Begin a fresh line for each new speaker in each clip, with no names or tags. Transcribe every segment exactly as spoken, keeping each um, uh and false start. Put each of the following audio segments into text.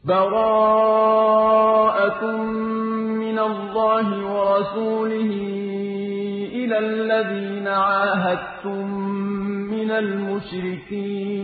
بَرَاءَةٌ مِّنَ اللَّهِ وَرَسُولِهِ إِلَى الَّذِينَ عَاهَدتُّم مِّنَ الْمُشْرِكِينَ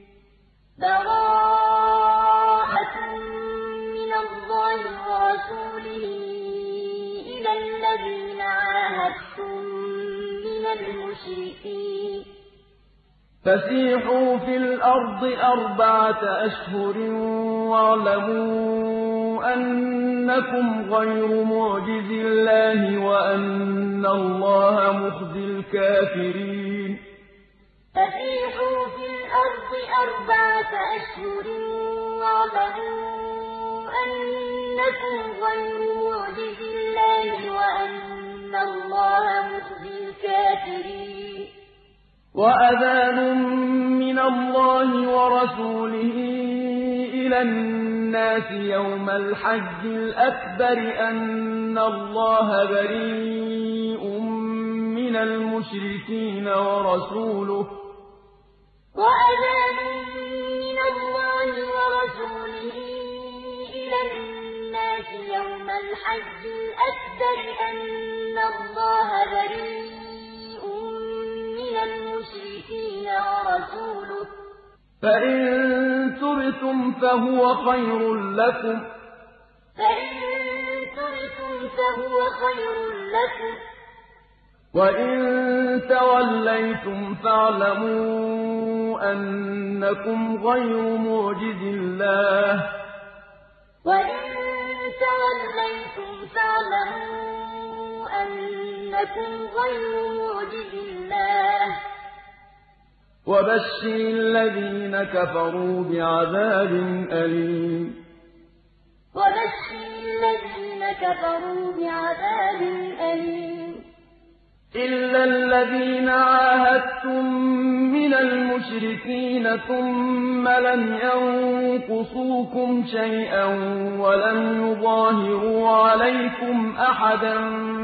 بَرَاءَةٌ مِّنَ اللَّهِ وَرَسُولِهِ إِلَى الَّذِينَ عَاهَدتُّم مِّنَ الْمُشْرِكِينَ
فَسِيحُوا فِي الْأَرْضِ أَرْبَعَةَ أَشْهُرٍ وَاعْلَمُوا أَنَّكُمْ غَيْرُ مُعْجِزِي اللَّهِ وَأَنَّ اللَّهَ مُخْزِي الْكَافِرِينَ
فَسِيحُوا فِي الْأَرْضِ أَرْبَعَةَ أَشْهُرٍ وَاعْلَمُوا أَنَّكُمْ غَيْرُ مُعْجِزِي اللَّهِ وَأَنَّ اللَّهَ مُخْزِي الْكَافِرِينَ
وَأَذَانٌ مِّنَ اللَّهِ وَرَسُولِهِ إِلَى النَّاسِ يَوْمَ الْحَجِّ الْأَكْبَرِ أَنَّ اللَّهَ بَرِيءٌ مِّنَ الْمُشْرِكِينَ وَرَسُولُهُ
وَأَذَانٌ مِّنَ اللَّهِ وَرَسُولِهِ إِلَى النَّاسِ يَوْمَ الْحَجِّ الْأَكْبَرِ أَنَّ اللَّهَ بَرِيءٌ مِّنَ الْمُشْرِكِينَ وَرَسُولُهُ ۚ
فَإِن تُبْتُمْ فَهُوَ خَيْرٌ لَّكُمْ ۖ وَإِن تَوَلَّيْتُمْ فَاعْلَمُوا أَنَّكُمْ غَيْرُ مُعْجِزِي اللَّهِ ۗ وَبَشِّرِ الَّذِينَ كَفَرُوا بِعَذَابٍ أَلِيمٍ
وَبَشِّرِ الَّذِينَ كَفَرُوا بِعَذَابٍ أَلِيمٍ
إِلَّا الَّذِينَ عَاهَدتُّم مِّنَ الْمُشْرِكِينَ ثُمَّ لَمْ يَنقُصُوكُمْ شَيْئًا وَلَمْ يُظَاهِرُوا عَلَيْكُمْ أَحَدًا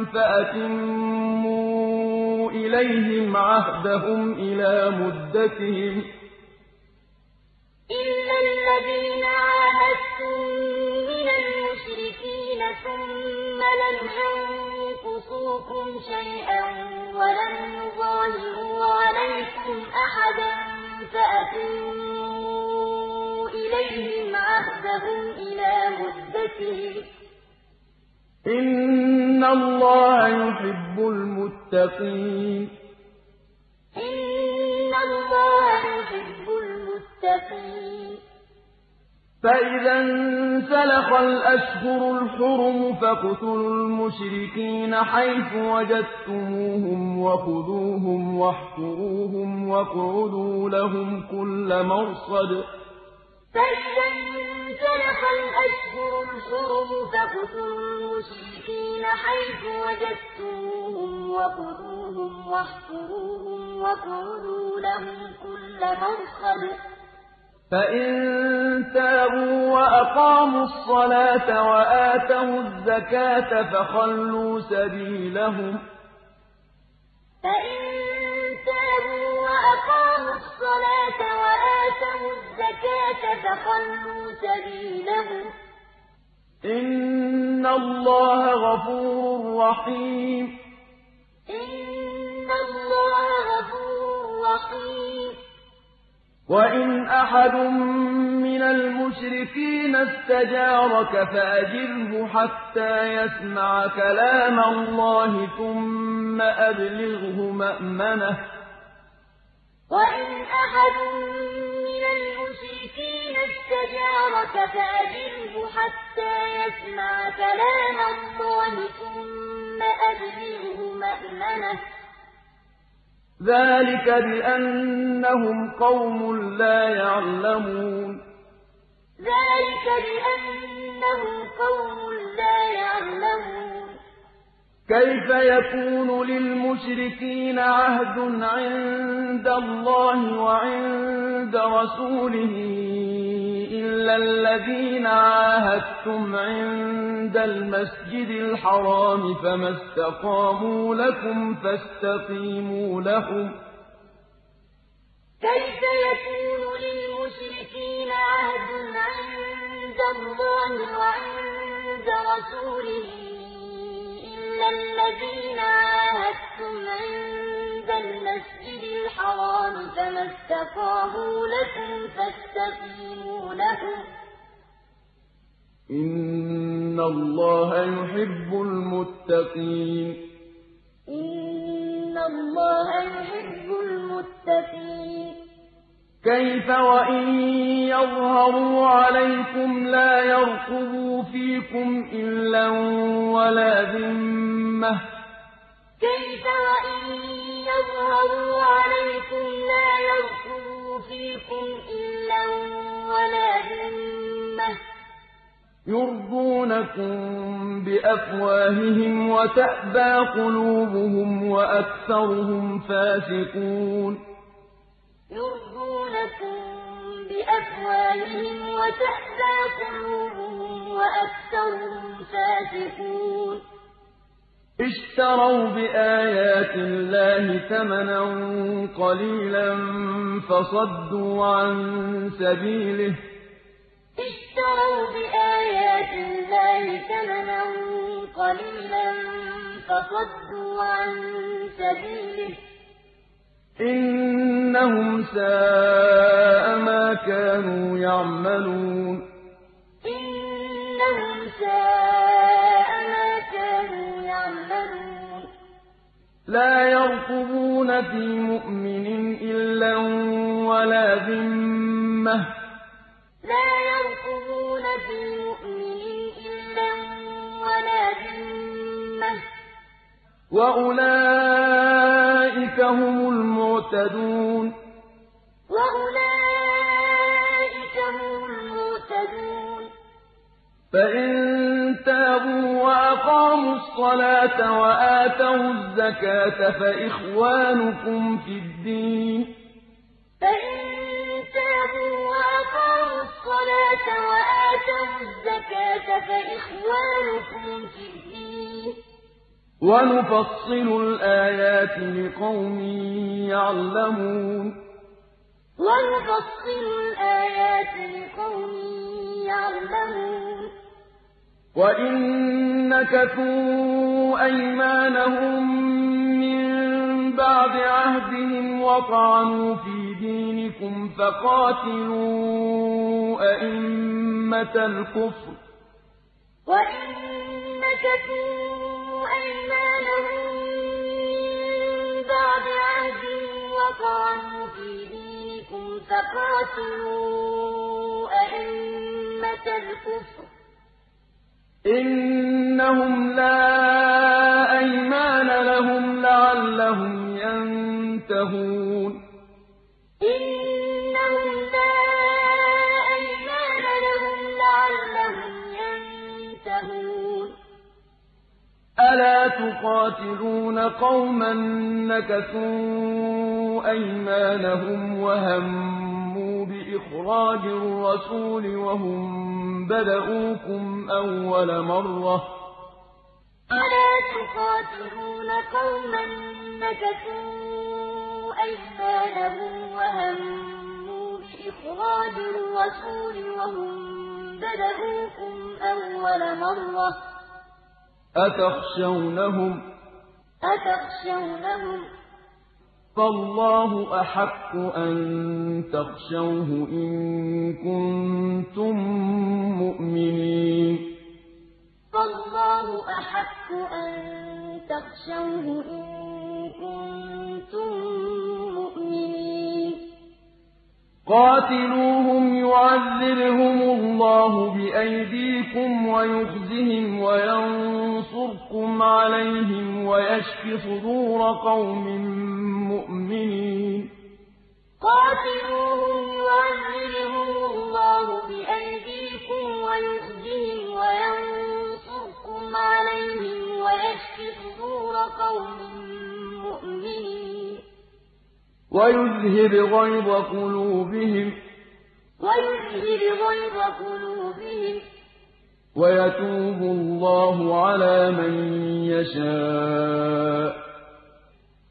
فَأَتِمُّوا إِلَيْهِمْ عَهْدَهُمْ إِلَىٰ مُدَّتِهِمْ ۚ
إِلَّا الَّذِينَ عَاهَدتُّم مِّنَ الْمُشْرِكِينَ ثُمَّ لَمْ يَنقُصُوكُمْ شَيْئًا وَلَمْ يُظَاهِرُوا عَلَيْكُمْ أَحَدًا فَأَتِمُّوا إِلَيْهِمْ عَهْدَهُمْ إِلَىٰ مُدَّتِهِمْ ۚ
إِنَّ اللَّهَ يُحِبُّ الْمُتَّقِينَ
إِنَّ اللَّهَ يُحِبُّ الْمُتَّقِينَ
فَإِذَا انسَلَخَ الْأَشْهُرُ الْحُرُمُ فَاقْتُلُوا الْمُشْرِكِينَ حَيْثُ وَجَدتُّمُوهُمْ وَخُذُوهُمْ وَاحْصُرُوهُمْ وَاقْعُدُوا لَهُمْ كُلَّ مَرْصَدٍ
فَإِذَا انسَلَخَ الْأَشْهُرُ الْحُرُمُ فَاقْتُلُوا الْمُشْرِكِينَ حَيْثُ وَجَدتُّمُوهُمْ وَخُذُوهُمْ وَاحْصُرُوهُمْ وَاقْعُدُوا لَهُمْ كُلَّ مَرْصَدٍ
فَإِن تَابُوا وَأَقَامُوا الصَّلَاةَ وَآتَوُا الزَّكَاةَ فَخَلُّوا سَبِيلَهُمْ ۚ
فَإِن تَابُوا وَأَقَامُوا الصَّلَاةَ وَآتَوُا الزَّكَاةَ فَخَلُّوا سَبِيلَهُمْ ۚ
إِنَّ اللَّهَ غَفُورٌ رَّحِيمٌ
إِنَّ اللَّهَ غَفُورٌ رَّحِيمٌ
وَإِنْ أَحَدٌ مِّنَ الْمُشْرِكِينَ اسْتَجَارَكَ فَأَجِرْهُ حَتَّىٰ يَسْمَعَ كَلَامَ اللَّهِ ثُمَّ أَبْلِغْهُ مَأْمَنَهُ ۚ
وَإِنْ أَحَدٌ مِّنَ الْمُشْرِكِينَ اسْتَجَارَكَ فَأَجِرْهُ حَتَّىٰ يَسْمَعَ كَلَامَ اللَّهِ ثُمَّ أَبْلِغْهُ مَأْمَنَهُ ۚ
ذَٰلِكَ بِأَنَّهُمْ قَوْمٌ لَّا يَعْلَمُونَ
ذَٰلِكَ بِأَنَّهُمْ قَوْمٌ لَّا يَعْلَمُونَ
كَيْفَ يَكُونُ لِلْمُشْرِكِينَ عَهْدٌ عِندَ اللَّهِ وَعِندَ رَسُولِهِ إِلَّا الَّذِينَ عَاهَدتُّمْ عِندَ الْمَسْجِدِ الْحَرَامِ فَمَا اسْتَقَامُوا لَكُمْ فَاسْتَقِيمُوا لَهُمْ ۚ
كَيْفَ يَكُونُ لِلْمُشْرِكِينَ عَهْدٌ عِندَ اللَّهِ وَعِندَ رَسُولِهِ إِلَّا الَّذِينَ عَاهَدتُّمْ عِندَ الْمَسْجِدِ الْحَرَامِ فَمَا اسْتَقَامُوا لَكُمْ فَاسْتَقِيمُوا لَهُمْ ۚ
إِنَّ اللَّهَ يُحِبُّ الْمُتَّقِينَ
إِنَّ اللَّهَ يُحِبُّ الْمُتَّقِينَ
كيف وإن يظهروا عليكم لا يرقبوا فيكم إلا ولا ذمة
كيف وإن يظهروا عليكم لا يرقبوا فيكم إلا ولا ذمة
يرضونكم بأفواههم وتأبى قلوبهم وأكثرهم فاسقون
يرضونكم بأفواههم وتأبى قلوبهم وأكثرهم فاسقون
اشتروا بآيات الله ثمنا قليلا فصدوا عن سبيله
اشتروا بآيات الله ثمنا قليلا فصدوا عن سبيله
إنهم ساء ما كانوا يعملون
إنهم ساء ما كانوا يعملون
لا يرقبون في مؤمن إلا ولا ذمة
لا يرقبون في مؤمن إلا ولا ذمة
وأولئك هم المعتدون
وأولئك هم المعتدون
فإن تابوا وأقاموا الصلاة وآتوا الزكاة فإخوانكم في الدين
فإن تابوا وأقاموا الصلاة وآتوا الزكاة فإخوانكم في الدين
ونفصل الآيات لقوم يعلمون
ونفصل الآيات لقوم يعلمون
وإن نكثوا أيمانهم من بعد عهدهم وطعنوا في دينكم فقاتلوا أئمة الكفر
وإن نكثوا أيمانهم من بعد عهدهم وطعنوا في دينكم فقاتلوا أئمة الكفر
إنهم لا أيمان لهم لعلهم ينتهون
إنهم لا أيمان لهم لعلهم ينتهون
ألا تقاتلون قوما نكثوا أيمانهم وهموا بإخراج الرسول وهم بدؤوكم أول مرة
ألا تقاتلون قوما نكثوا أيمانهم وهموا بإخراج الرسول وهم بدؤوكم أول مرة
أتخشونهم
أتخشونهم
فالله أحق أن تخشوه إن كنتم مؤمنين
فالله أحق أن تخشوه إن كنتم مؤمنين
قاتلوهم يعذبهم الله بأيديكم ويخزهم وينصركم عليهم ويشف صدور قوم مؤمنين
قاتلوهم يعذبهم الله بأيديكم ويخزهم وينصركم عليهم ويشف صدور قوم مؤمنين
ويذهب غيظ قلوبهم
ويذهب غيظ قلوبهم
ويتوب الله على من يشاء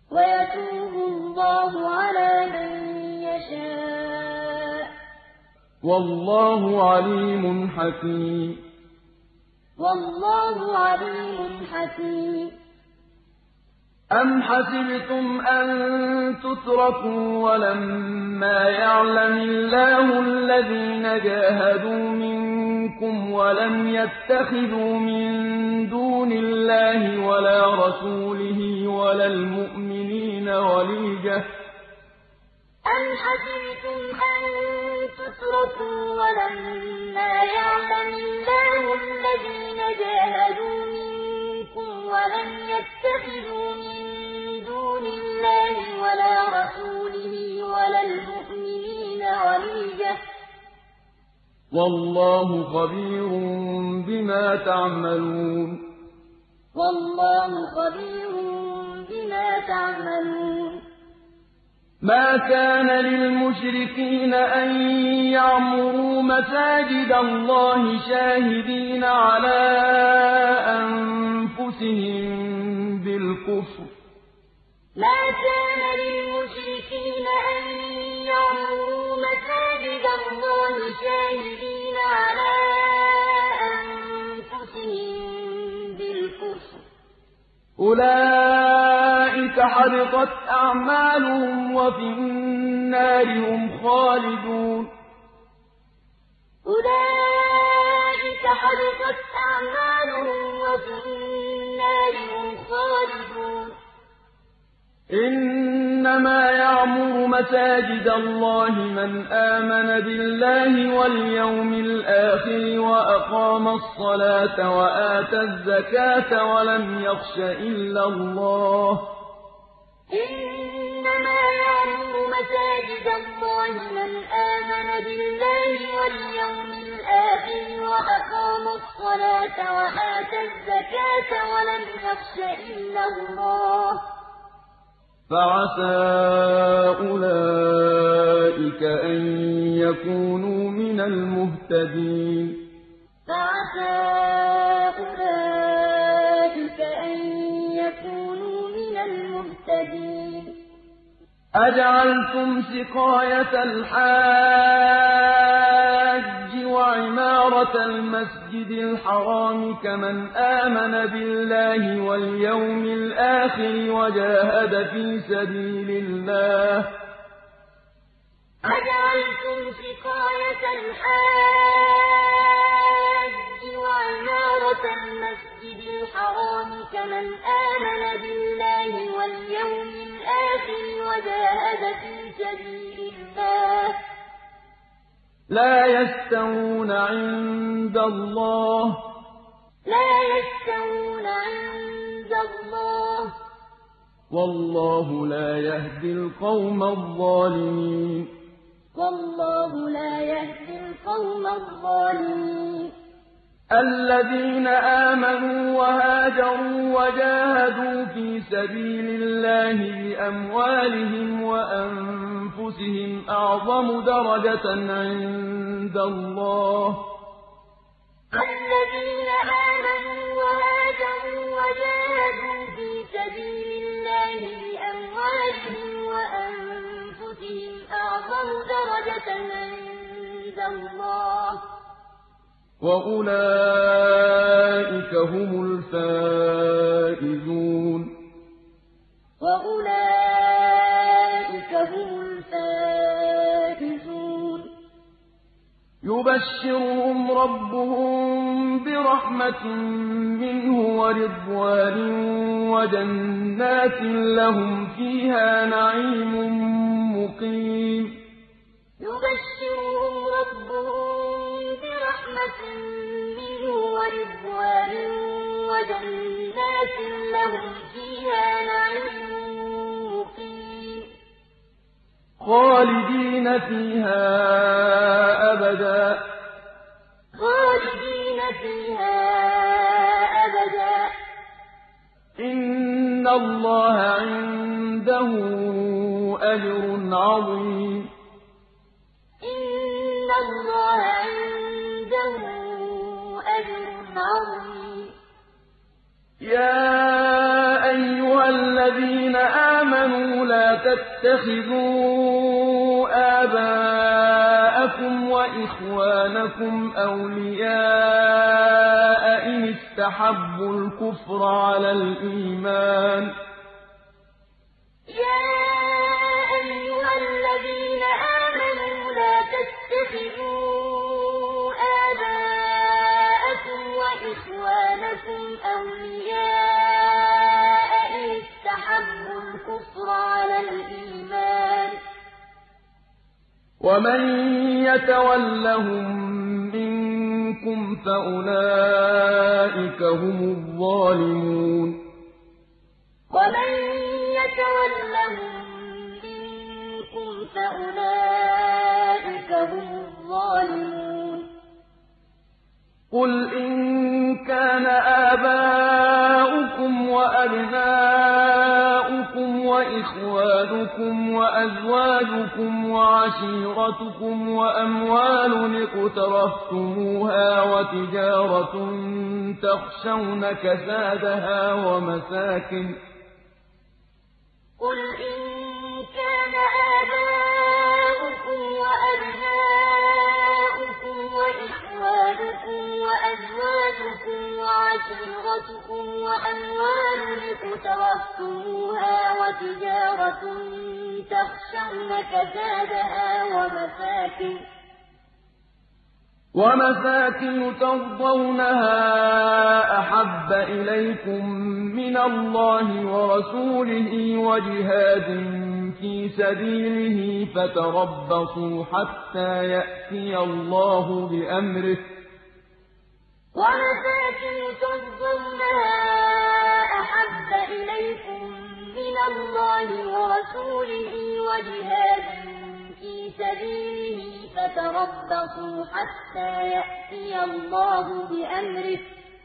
ويتوب الله على من يشاء
والله عليم حكيم
والله عليم حكيم
أم حسبتم أن تتركوا ولما يعلم الله الذين جاهدوا منكم ولم يتخذوا من دون الله ولا رسوله ولا المؤمنين وليجة
أم حسبتم أن تتركوا ولما يعلم الله الذين جاهدوا منكم ولم يتخذوا من دون الله ولا رسوله ولا المؤمنين وليجة
والله خبير بما تعملون
والله خبير بما تعملون
ما كان للمشركين أن يعمروا مساجد الله شاهدين على أنفسهم بالكفر
ما كان للمشركين أن يعمروا مساجد الله شاهدين على أنفسهم بالكفر
أولئك حبطت أعمالهم وفي النار هم خالدون
أولئك حبطت أعمالهم وفي النار هم خالدون
إنما يعمر مساجد الله من آمن بالله واليوم الآخر وأقام الصلاة وآتى الزكاة ولم يخش إلا الله
إنما يعمر مساجد الله من آمن بالله واليوم الآخر وأقام الصلاة وآتى الزكاة ولم يخش إلا الله
فعسى أولئك أن يكونوا من المهتدين
فعسى أولئك أن يكونوا من المهتدين
أجعلتم سقاية الحاج وعمارة المسجد الحرام كمن آمن بالله واليوم الآخر وجاهد في سبيل الله
أجعلتم سقاية الحاج وعمارة المسجد الحرام كمن آمن بالله واليوم الآخر وجاهد في سبيل الله
لا يستوون عند الله
لا يستوون عند الله
والله لا يهدي القوم الظالمين
والله لا يهدي القوم الظالمين
الذين آمنوا وهاجروا وجاهدوا في سبيل الله بأموالهم وأنفسهم أعظم درجة عند الله
الذين آمنوا وهاجروا وجاهدوا في سبيل الله بأموالهم وأنفسهم أعظم درجة عند الله
وأولئك هم الفائزون
وأولئك هم الفائزون
يبشرهم ربهم برحمة منه ورضوان وجنات لهم فيها نعيم مقيم
يبشرهم ربهم برحمة منه ورضوان وجنات لهم فيها نعيم مقيم
خالدين فيها أبدا
خالدين فيها أبدا
إن الله عنده أجر عظيم
إن الله عنده أجر عظيم
يا أيها الذين آمنوا لا تتخذوا آباءكم أبناءكم وإخوانكم أولياء إن استحبوا الكفر على الإيمان
يا أيها الذين آمنوا لا تتخذوا آباءكم وإخوانكم أولياء إن استحبوا الكفر على الإيمان
ومن يتولهم منكم فأولئك هم الظالمون
ومن يتولهم منكم فأولئك هم الظالمون
قل إن كان آباؤكم وأبناؤكم وإخوانكم وأزواجكم وعشيرتكم وأموال اقترفتموها وتجارة تخشون كسادها ومساكن
قل إن كان آباؤكم وأبناؤكم وإخوانكم وأزواجكم وعشيرتكم وأموال اقترفتموها وتجارة تخشون كسادها ومساكن
ومساكن ترضونها أحب إليكم من الله ورسوله وجهاد في سبيله فتربصوا حتى يأتي الله بأمره
ومساكن ترضونها أحب إليكم من الله ورسوله وجهاد في سبيله فتربصوا حتى يأتي الله بأمره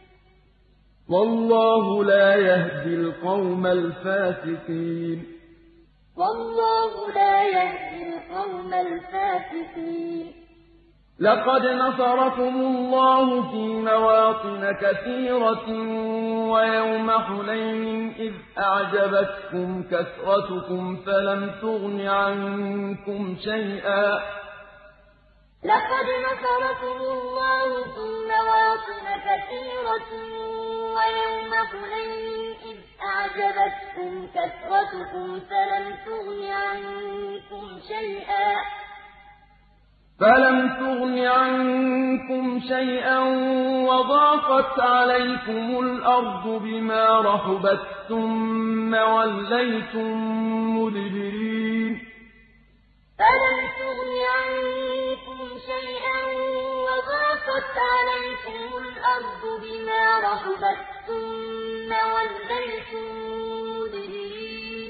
والله لا يهدي القوم الفاسقين
والله لا يهدي القوم الفاسقين
لقد نصركم الله في مواطن كثيرة ويوم حنين إذ أعجبتكم كثرتكم فلم تغن عنكم شيئا
لقد نصركم الله في مواطن كثيرة ويوم حنين إذ أعجبتكم كثرتكم فلم تغن عنكم شيئا
فلم تغن عنكم شيئا وضاقت عليكم الأرض بما رحبت ثم وليتم مدبرين
فلم تغن عنكم شيئا وضاقت عليكم الأرض بما رحبت ثم وليتم مدبرين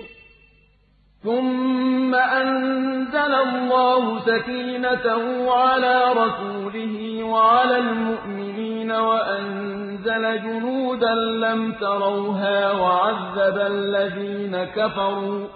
ثم أنزل الله سكينته على رسوله وعلى المؤمنين وأنزل جنودا لم تروها وعذب الذين كفروا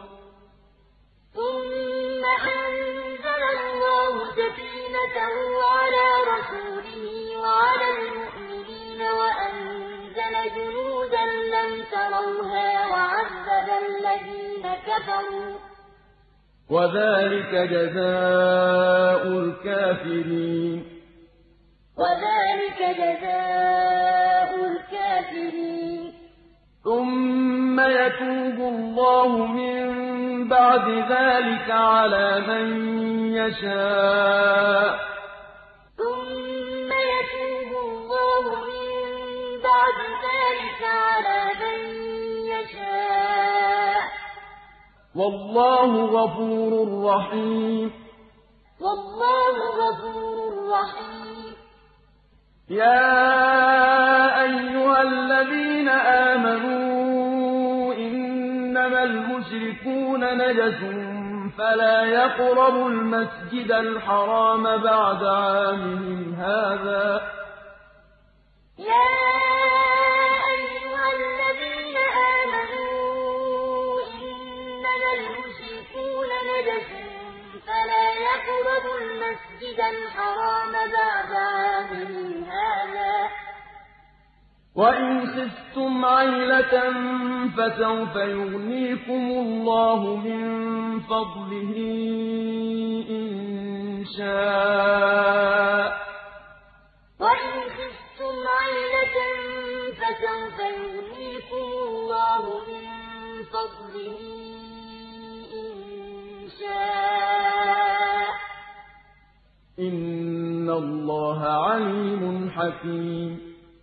ثم أنزل الله سكينته على رسوله وعلى المؤمنين وأنزل جنودا لم تروها وعذب الذين كفروا
وذلك جزاء الكافرين
وذلك جزاء الكافرين
ثم يتوب الله من بعد ذلك على من يشاء
ثم يتوب الله من بعد ذلك على من يشاء
والله غفور رحيم
والله غفور رحيم
يا أيها الذين آمنوا إنما المشركون نجس فلا يقربوا المسجد الحرام بعد عامهم هذا
يا أيها الذين آمنوا إنما المشركون نجس فلا يقربوا المسجد الحرام بعد عامهم هذا
وإن خفتم عيلة فسوف يغنيكم الله من فضله إن شاء
وإن خفتم عيلة فسوف يغنيكم الله من فضله إن شاء
إن الله عليم حكيم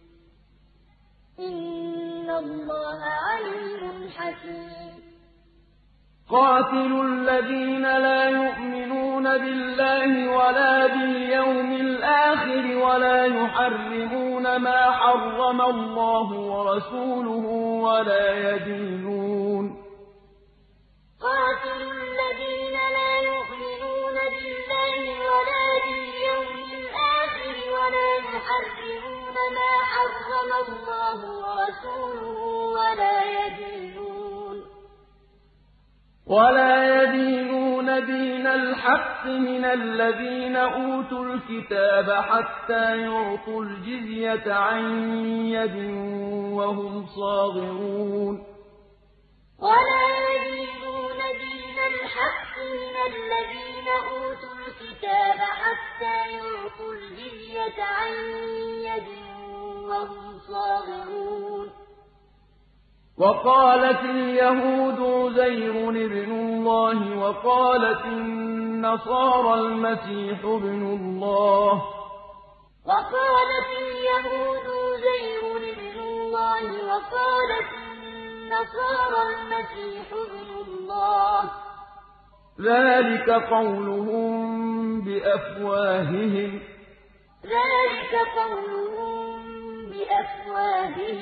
إن الله عليم حكيم
قاتلوا الذين لا يؤمنون بالله ولا باليوم الآخر ولا يحرمون ما حرم الله ورسوله ولا يدينون
قاتلوا الذين لا يؤمنون بالله ولا باليوم الآخر ولا يحرمون ما حرم الله ورسوله ولا يدينون
ولا يدينون دين الحق من الذين أوتوا الكتاب حتى يعطوا الجزية عن يد وهم صاغرون
ولا يدينون دين الحق من الذين أوتوا الكتاب حتى يعطوا الجزية عن يد وهم صاغرون
وقالت اليهود عزير ابن الله وقالت النصارى المسيح ابن الله
وقالت اليهود عزير ابن الله وقالت النصارى المسيح ابن الله
ذلك قولهم بأفواههم
ذلك قولهم بأفواههم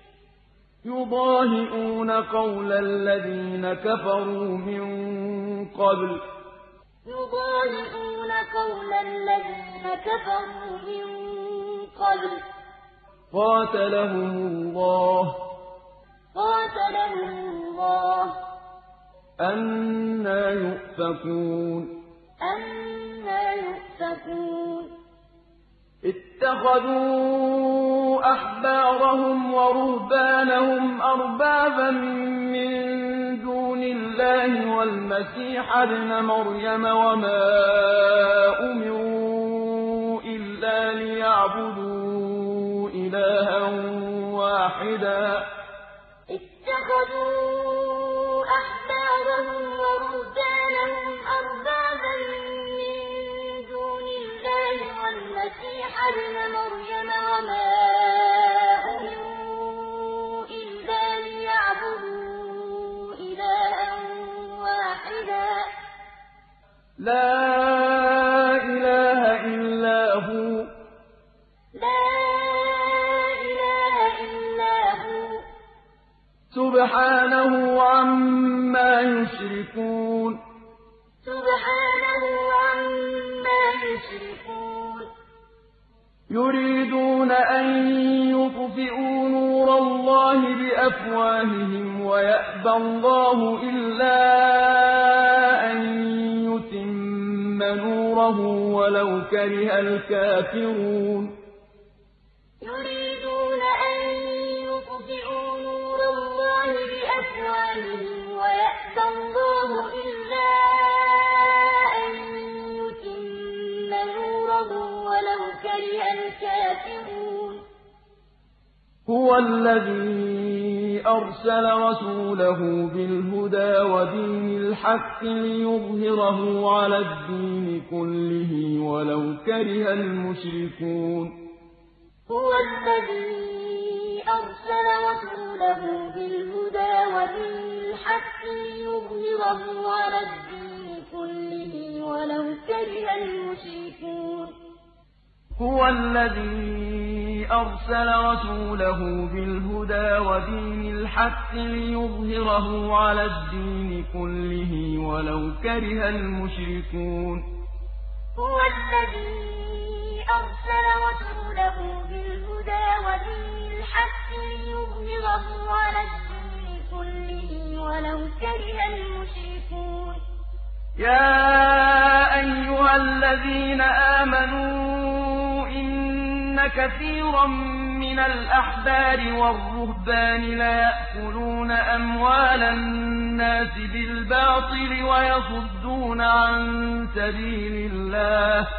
يضاهئون قول الذين كفروا من قبل
يضاهئون قول الذين كفروا من قبل
قاتلهم الله
قاتلهم الله
أنى يؤفكون
أنى يؤفكون
اتخذوا أحبارهم ورهبانهم أربابا من دون الله والمسيح ابن مريم وما أمروا إلا ليعبدوا إلها واحدا
اتخذوا أحبارهم ورهبانهم أربابا من دون الله والمسيح ابن مريم وما أمروا إلا ليعبدوا إلها واحدا
لا إله إلا هو
لا إله إلا هو
سبحانه عما يشركون
سبحانه عما يشركون
يريدون أن يطفئوا نور الله بأفواههم ويأبى الله إلا أن يتم نوره ولو كره الكافرون
يريدون أن يطفئوا نور الله بأفواههم ويأبى الله إلا أن يتم نوره ولو كره الكافرون
هو الذي أرسل رسوله بالهدى ودين الحق ليظهره على الدين كله ولو كره المشركون
هو الذي أرسل رسوله بالهدى ودين الحق ليظهره على الدين كله ولو كره المشركون
هو الذي أرسل رسوله بالهدى ودين الحق ليظهره على الدين كله ولو كره المشركون
هو الذي أرسل رسوله بالهدى ودين الحق ليظهره على الدين كله ولو كره المشركون
يا أيها الذين آمنوا إن كثيرا من الأحبار والرهبان ليأكلون أموال الناس بالباطل ويصدون عن سبيل الله.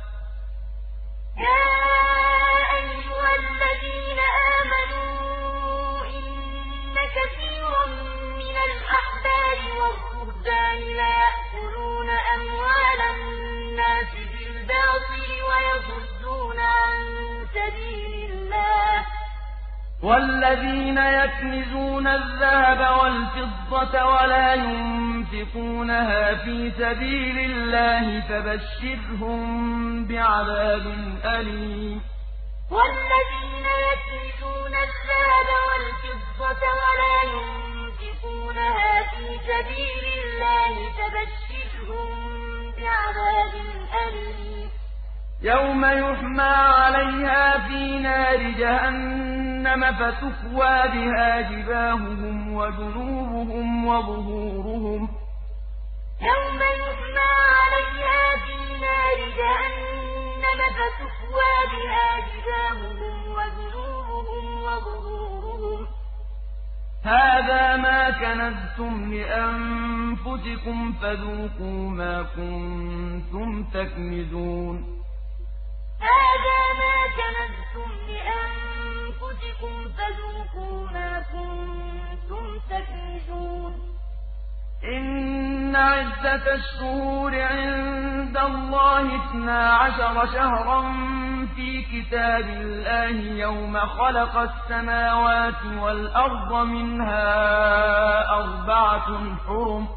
يا أيها الذين آمنوا إن كثيرا من الأحبار والرهبان ليأكلون أموال الناس بالباطل ويصدون عن سبيل الله.
والذين يكنزون الذهب والفضة ولا ينفقونها في سبيل الله فبشرهم بعذاب أليم.
والذين يكنزون الذهب والفضة ولا ينفقونها في سبيل الله فبشرهم بعذاب أليم.
يوم يحمى عليها في نار جهنم فتكوى بها جباههم وجنوبهم وظهورهم.
يوم يحمى عليها في نار جهنم فتكوى بها جباههم وجنوبهم وظهورهم.
هذا ما كنزتم لأنفسكم فذوقوا ما كنتم تكنزون.
هذا ما كنزتم لأنفسكم فذوقوا ما كنتم تكنزون.
إن عدة الشهور عند الله اثنا عشر شهرا في كتاب الله يوم خلق السماوات والأرض منها أربعة حرم.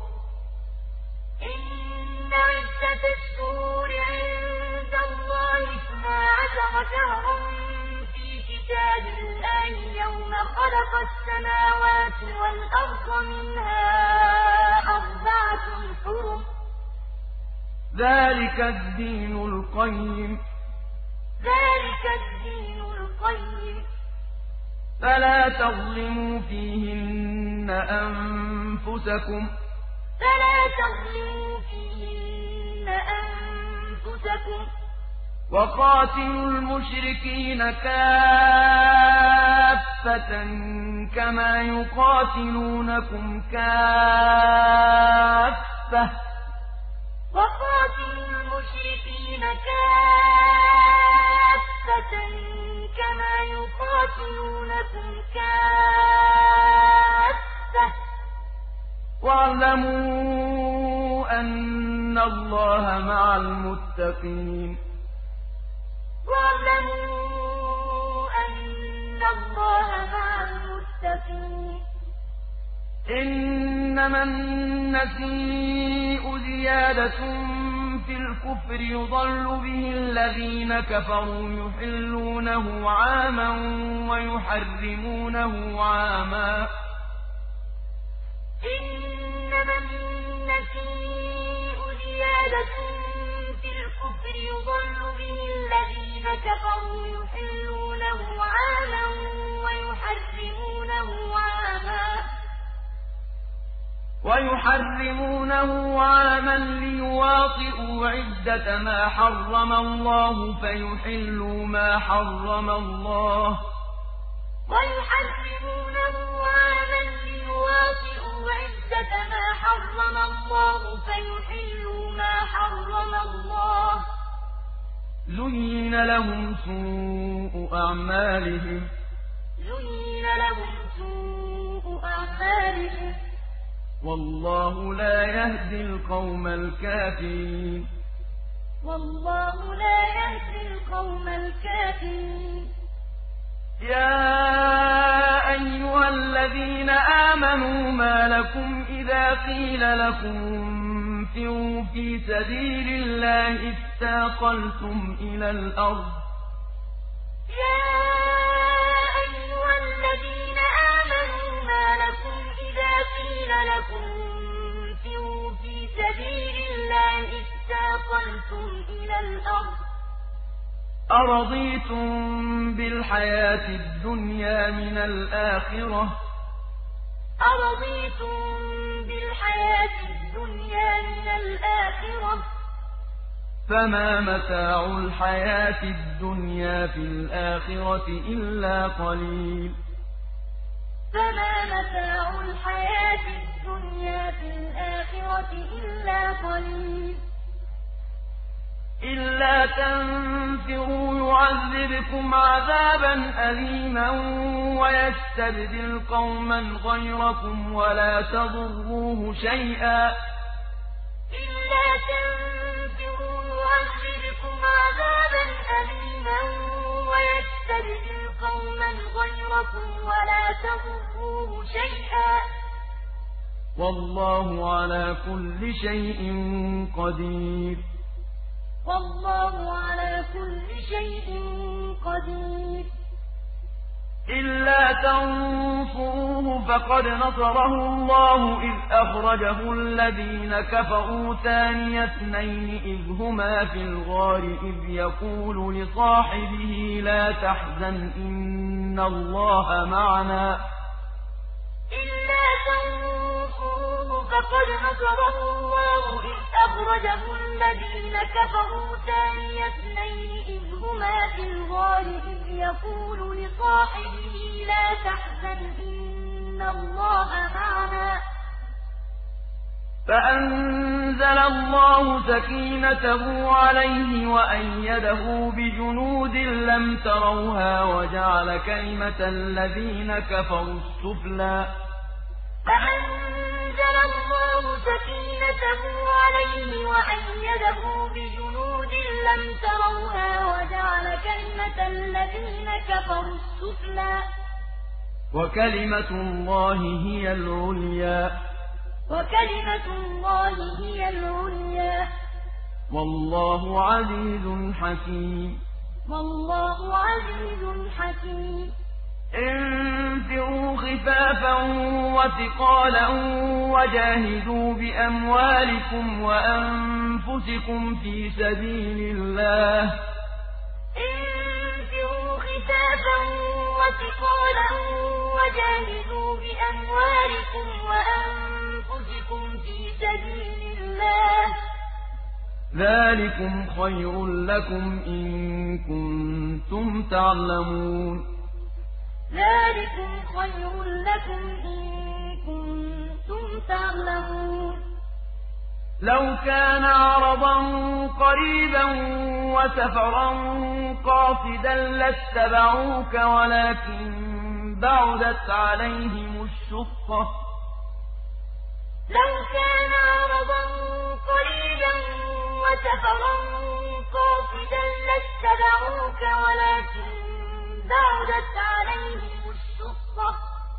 إن عدة الشهور عند الله اثنا عشر شهرا في كتاب الله يوم خلق السماوات والأرض منها أربعة حرم.
ذلك الدين القيم.
ذلك الدين القيم.
فلا تظلموا فيهن أنفسكم.
فلا تظلموا فيهن أنفسكم.
وقاتلوا المشركين كافة كما يقاتلونكم كافة.
وقاتلوا المشركين كافة كما يقاتلونكم كافة.
واعلموا أن الله مع المتقين.
واعلموا أن الله مع المتقين.
إنما النسيء زيادة في الكفر يضل به الذين كفروا يحلونه عاما ويحرمونه عاما.
إنما النسيء زيادة في الكفر يضل به الذين كفروا يحلونه عاما ويحرمونه عاما.
ويحرمونه عاما ليواطئوا عدة ما حرم الله فيحلوا ما حرم الله.
ويحرمونه عاما ليواطئوا عدة ما حرم الله فيحلوا ما حرم الله.
زين لهم سوء أعمالهم.
زين لهم سوء أعمالهم.
والله لا يهدي القوم الكافرين.
والله لا يهدي القوم الكافرين.
يا أيها الذين آمنوا ما لكم إذا قيل لكم انفروا في سبيل الله اثاقلتم إلى الأرض.
يا أيها الذين آمنوا ما لكم إذا قيل لكم انفروا في سبيل الله اثاقلتم إلى الأرض.
أرضيتم بالحياة الدنيا من الآخرة.
أرضيتم بالحياة الدنيا من الآخرة.
فما متاع الحياة الدنيا في الآخرة إلا قليل
فما متاع الحياة الدنيا في الآخرة إلا قليل
إلا تنفروا يعذبكم عذابا أليما ويستبدل قوما غيركم ولا تضروه شيئا
إلا تنفروا يعذبكم عذابا أليما ويستبدل قوما غيركم ولا تضروه شيئا
والله على كل شيء قدير
والله على كل شيء قدير
إلا تنصروه فقد نصره الله إذ أخرجه الذين كفروا ثاني اثنين إذ هما في الغار إذ يقول لصاحبه لا تحزن إن الله معنا
إلا تنصروه فقد نصره الله إذ أخرجه الذين كفروا ثاني اثنين إذ هما في الغار إذ يقول لصاحبه لا تحزن إن الله معنا
فأنزل الله سكينته عليه وأيده بجنود لم تروها وجعل كلمة الذين كفروا السفلى
فأنزل الله سكينته عليه وأيده بجنود لم تروها وجعل كلمة الذين كفروا السفلى
وكلمة الله هي العليا
وكلمة الله هي العليا
والله عزيز حكيم
والله عزيز حكيم
انفروا خفافا وثقالا وجاهدوا بأموالكم وأنفسكم في سبيل الله
انفروا خفافا وثقالا وجاهدوا بأموالكم وأنفسكم في سبيل الله
ذلكم خير لكم إن كنتم تعلمون
ذلكم خير لكم إن كنتم تعلمون
لو كان عرضا قريبا وسفرا قاصدا لاتبعوك ولكن بعدت عليهم الشقة
لو كان عرضا قريبا وسفرا قاصدا لاتبعوك ولكن بعدت عليهم الشقة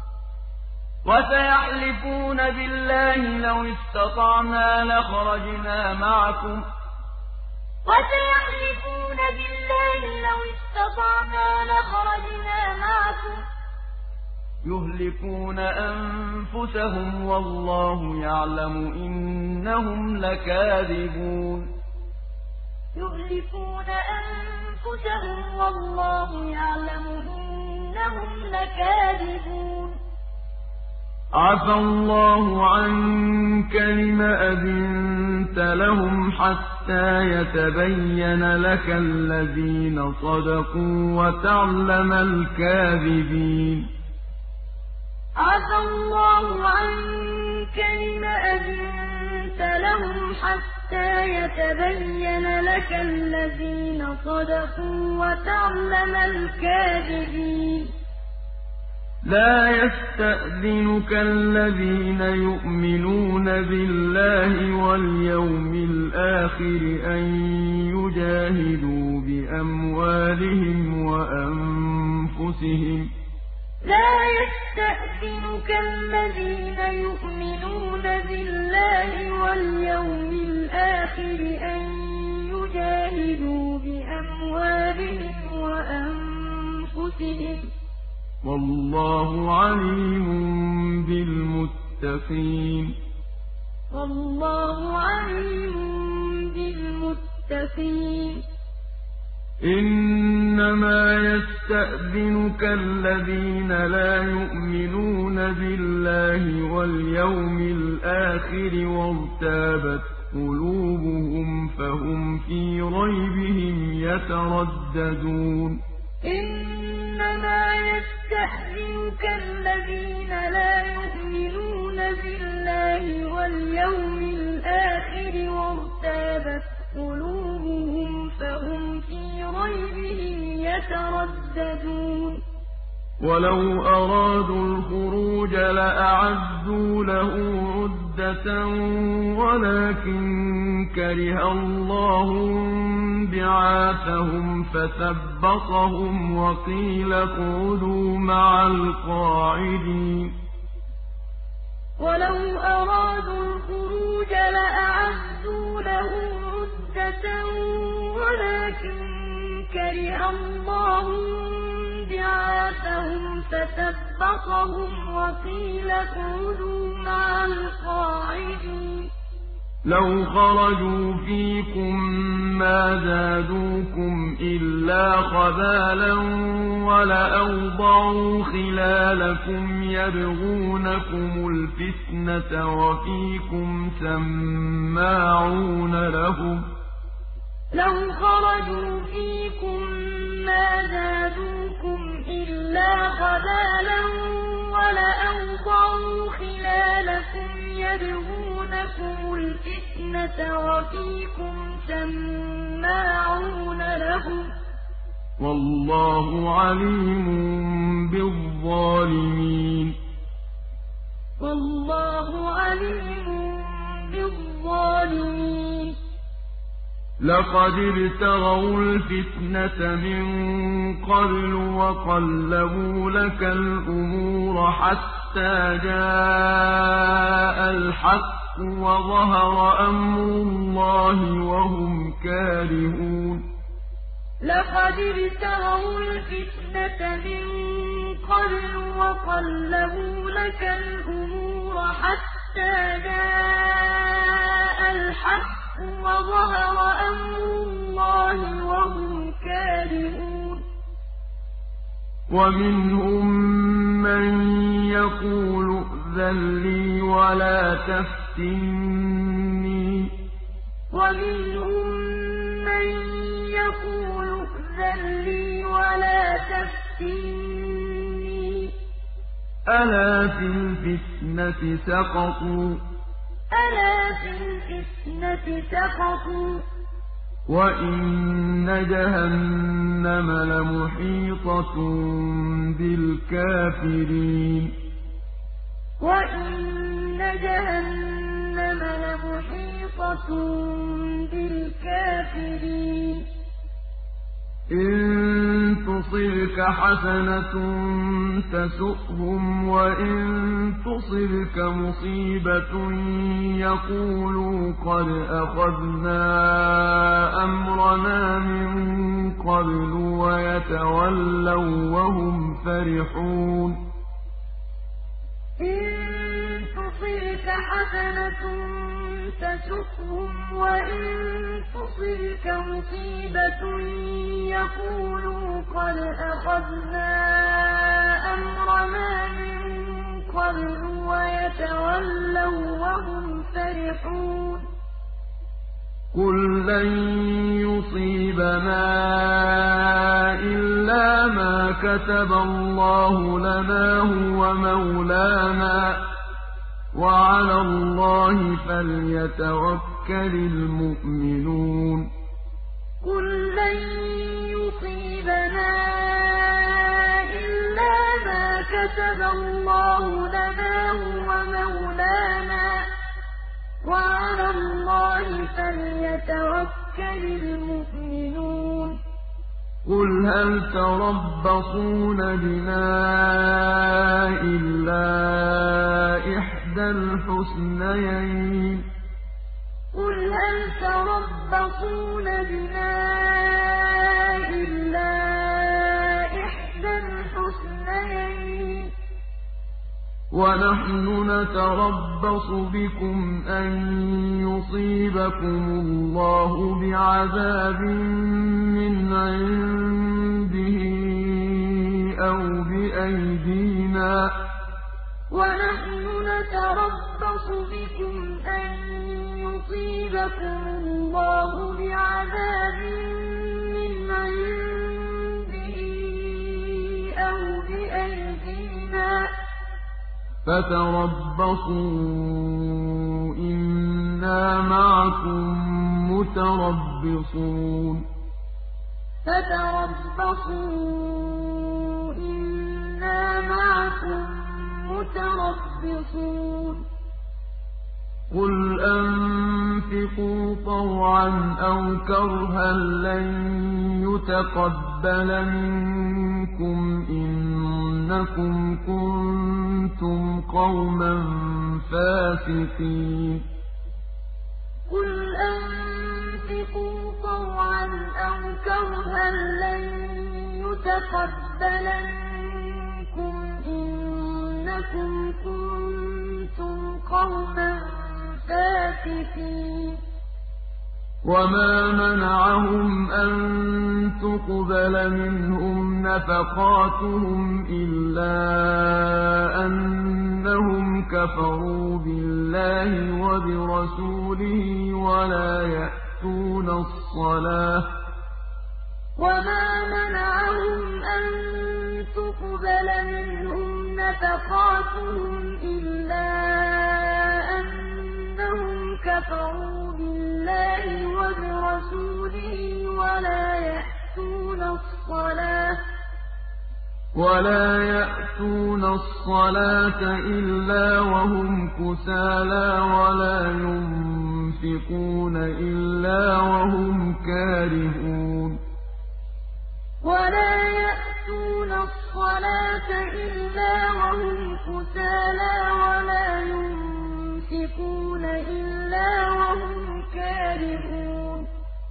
وسيحلفون بالله لو استطعنا لخرجنا معكم
وسيحلفون بالله لو استطعنا لخرجنا معكم
يهلكون أنفسهم والله يعلم إنهم لكاذبون
يهلكون أنفسهم والله يعلم إنهم لكاذبون
عفى الله عنك لم أذنت لهم حتى يتبين لك الذين صدقوا وتعلم الكاذبين
عفى الله عنك لم أذنت لهم حتى يتبين لك الذين صدقوا وتعلم الكاذبين
لا يستأذنك الذين يؤمنون بالله واليوم الآخر أن يجاهدوا بأموالهم وأنفسهم
لا يستأذنك الذين يؤمنون بالله واليوم الآخر أن يجاهدوا بأموالهم وأنفسهم
والله عليم بالمتقين
والله عليم بالمتقين
إنما يستأذنك الذين لا يؤمنون بالله واليوم الآخر وارتابت قلوبهم فهم في ريبهم يترددون
إنما يستحزنك الذين لا يؤمنون بالله واليوم الآخر وارتابت قلوبهم فهم في ريبهم يترددون
ولو أرادوا الخروج لأعدوا له عدة ولكن كره الله بعاثهم فثبطهم وقيل اقعدوا مع القاعدين
ولو أرادوا الخروج لأعدوا له عدة ولكن كره الله بعاثهم فثبطهم وقيل اقعدوا مع القاعدين
لو خرجوا فيكم ما زادوكم إلا خبالا ولأوضعوا خلالكم يبغونكم الفتنة وفيكم سماعون لهم
لو خرجوا فيكم ما زادوكم إلا خبالا ولأوضعوا خلالكم يبغونكم الفتنة وفيكم سماعون لهم
والله عليم بالظالمين
والله عليم بالظالمين
لقد ابتغوا الفتنة من قبل وقلبوا لك الأمور حتى جاء الحق وظهر أمر الله وهم كارهون
لقد ابتغوا الفتنة من قبل وقلبوا لك الأمور حتى جاء الحق وظهر أمر الله وهم كارهون
ومنهم من يقول ائذن لي ولا تفتني
ومنهم من يقول ائذن لي ولا تفتني
ألا في الفتنة سقطوا
ألا في الفتنة سقطوا
وإن جهنم لمحيطة بالكافرين
وإن جهنم لمحيطة بالكافرين
إن تصبك حسنة تسؤهم وإن تصبك مصيبة يقولوا قد أخذنا أمرنا من قبل ويتولوا وهم فرحون
إن تصبك حسنة تسؤهم وإن تصبك مصيبة يقولوا قد أخذنا أمرنا من قبل ويتولوا وهم فرحون
قل لن يصيبنا إلا ما كتب الله لنا هو مولانا وعلى الله فليتوكل المؤمنون
قل لن يصيبنا إلا ما كتب الله لنا هو مولانا وعلى الله فليتوكل المؤمنون
قل هل تربصون بنا إلا إحدى الحسنيين
قل هل تربصون بنا إلا إحدى الحسنيين
ونحن نتربص بكم أن يصيبكم الله بعذاب من عنده أو بأيدينا
ونحن نتربص بكم أن يُصِيبَكُمُ اللَّهُ بِعَذَابٍ مِّنْ عِندِهِ أَوْ بِأَيْدِينَا
فَتَرَبَّصُوا إِنَّا مَعَكُم مُّتَرَبِّصُونَ
فَتَرَبَّصُوا إِنَّا مَعَكُم مُّتَرَبِّصُونَ
قُلْ أَنفِقُوا طَوْعًا أَوْ كَرْهًا لَّن يُتَقَبَّلَ مِنكُمْ إِنَّكُمْ كُنتُمْ قَوْمًا فَاسِقِينَ
قُلْ أَنفِقُوا طَوْعًا أَوْ كَرْهًا لَّن يُتَقَبَّلَ مِنكُمْ إِنَّكُمْ كُنتُمْ قَوْمًا فَاسِقِينَ
وَمَا مَنَعَهُمْ أَن تُقْبَلَ مِنْهُمْ نَفَقَاتُهُمْ إِلَّا أَنَّهُمْ كَفَرُوا بِاللَّهِ وَبِرَسُولِهِ وَلَا يَأْتُونَ الصَّلَاةَ
وَمَا مَنَعَهُمْ أَن تُقْبَلَ مِنْهُمْ نَفَقَاتُهُمْ إِلَّا أَنَّهُمْ كَفَرُوا بِاللَّهِ وَبِرَسُولِهِ وَلَا يَأْتُونَ الصَّلَاةَ
وَلَا يَأْتُونَ الصَّلَاةَ إِلَّا وَهُمْ كُسَالَىٰ وَلَا يُنفِقُونَ إِلَّا وَهُمْ كَارِهُونَ
وَلَا يَأْتُونَ الصَّلَاةَ إِلَّا وَهُمْ كُسَالَىٰ وَلَا يُنفِقُونَ إِلَّا وَهُمْ كَارِهُونَ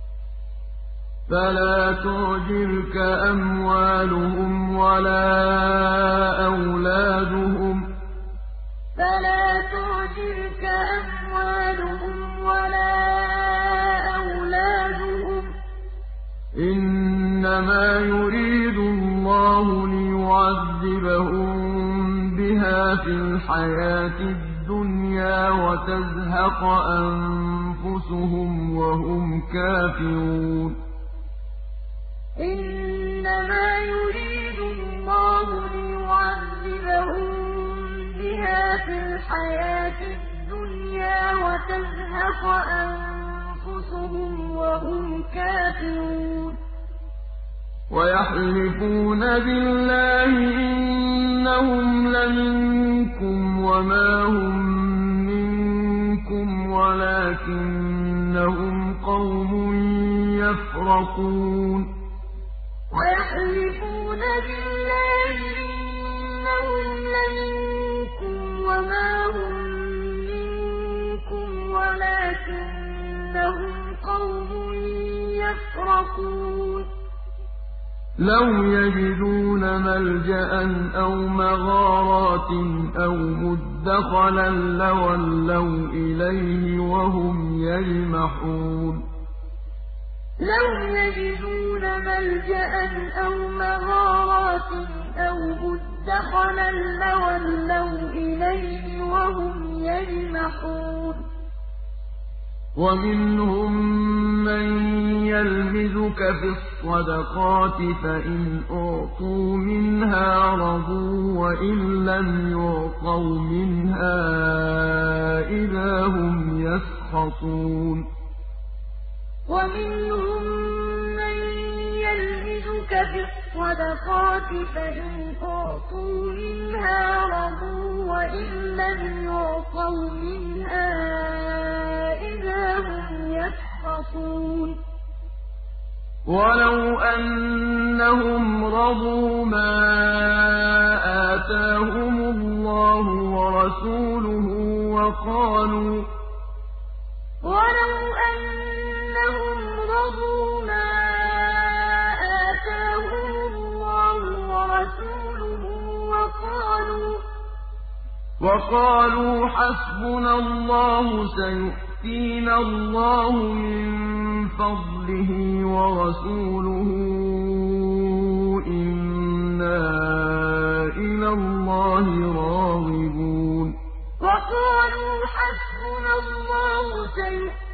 فَلَا تُعْجِبْكَ أَمْوَالُهُمْ وَلَا أَوْلَادُهُمْ ۚ
فَلَا تُعْجِبْكَ أَمْوَالُهُمْ وَلَا أَوْلَادُهُمْ ۚ
إِنَّمَا يُرِيدُ اللَّهُ لِيُعَذِّبَهُم بِهَا فِي الْحَيَاةِ الدُّنْيَا وَتَزْهَقَ أَنفُسُهُمْ وَهُمْ كَافِرُونَ
إِنَّمَا يُرِيدُ اللَّهُ لِيُعَذِّبَهُم بِهَا فِي الْحَيَاةِ الدُّنْيَا وَتَزْهَقَ أَنفُسُهُمْ وَهُمْ كَافِرُونَ
وَيَحْلِفُونَ بِاللَّهِ إِنَّهُمْ لَمِنكُمْ وَمَا هُم مِّنكُمْ وَلَٰكِنَّهُمْ قَوْمٌ يَفْرَقُونَ
وَيَحْلِفُونَ بِاللَّهِ إِنَّهُمْ لَمِنكُمْ وَمَا هُم مِّنكُمْ وَلَٰكِنَّهُمْ قَوْمٌ يَفْرَقُونَ
لَوْ يَجِدُونَ مَلْجَأً أَوْ مَغَارَاتٍ أَوْ مُدَّخَلًا لَّوَلَّوْا إِلَيْهِ وَهُمْ يَجْمَحُونَ
لَوْ يَجِدُونَ مَلْجَأً أَوْ مَغَارَاتٍ أَوْ مُدَّخَلًا لَّوَلَّوْا إِلَيْهِ وَهُمْ يَجْمَحُونَ
وَمِنْهُم مَّن يَلْمِزُكَ فِي الصَّدَقَاتِ فَإِنْ أُعْطُوا مِنْهَا رَضُوا وَإِن لَّمْ يُعْطَوْا مِنْهَا إِذَا هُمْ يَسْخَطُونَ
وَمِنْهُم مَّن يَلْمِزُكَ فِي الصَّدَقَاتِ فَإِنْ أُعْطُوا مِنْهَا رَضُوا وَإِن لَّمْ يُعْطَوْا مِنْهَا إِذَا هُمْ يَسْخَطُونَ
وَلَوْ أَنَّهُمْ رَضُوا مَا آتَاهُمُ اللَّهُ وَرَسُولُهُ وَقَالُوا
وَلَوْ أَنَّهُمْ رَضُوا مَا آتَاهُمُ اللَّهُ وَرَسُولُهُ وَقَالُوا
وَقَالُوا حَسْبُنَا اللَّهُ سَيُؤْتِينَا اللَّهُ مِن فَضْلِهِ وَرَسُولُهُ إِنَّا إِلَى اللَّهِ رَاغِبُونَ
وَقَالُوا حَسْبُنَا اللَّهُ سَيُؤْتِينَا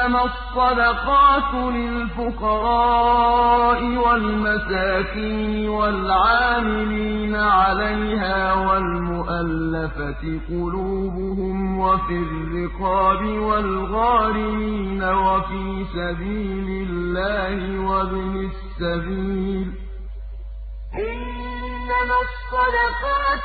إنما الصدقات للفقراء والمساكين والعاملين عليها والمؤلفة قلوبهم وفي الرقاب والغارمين وفي سبيل الله وابن السبيل.
إنما الصدقات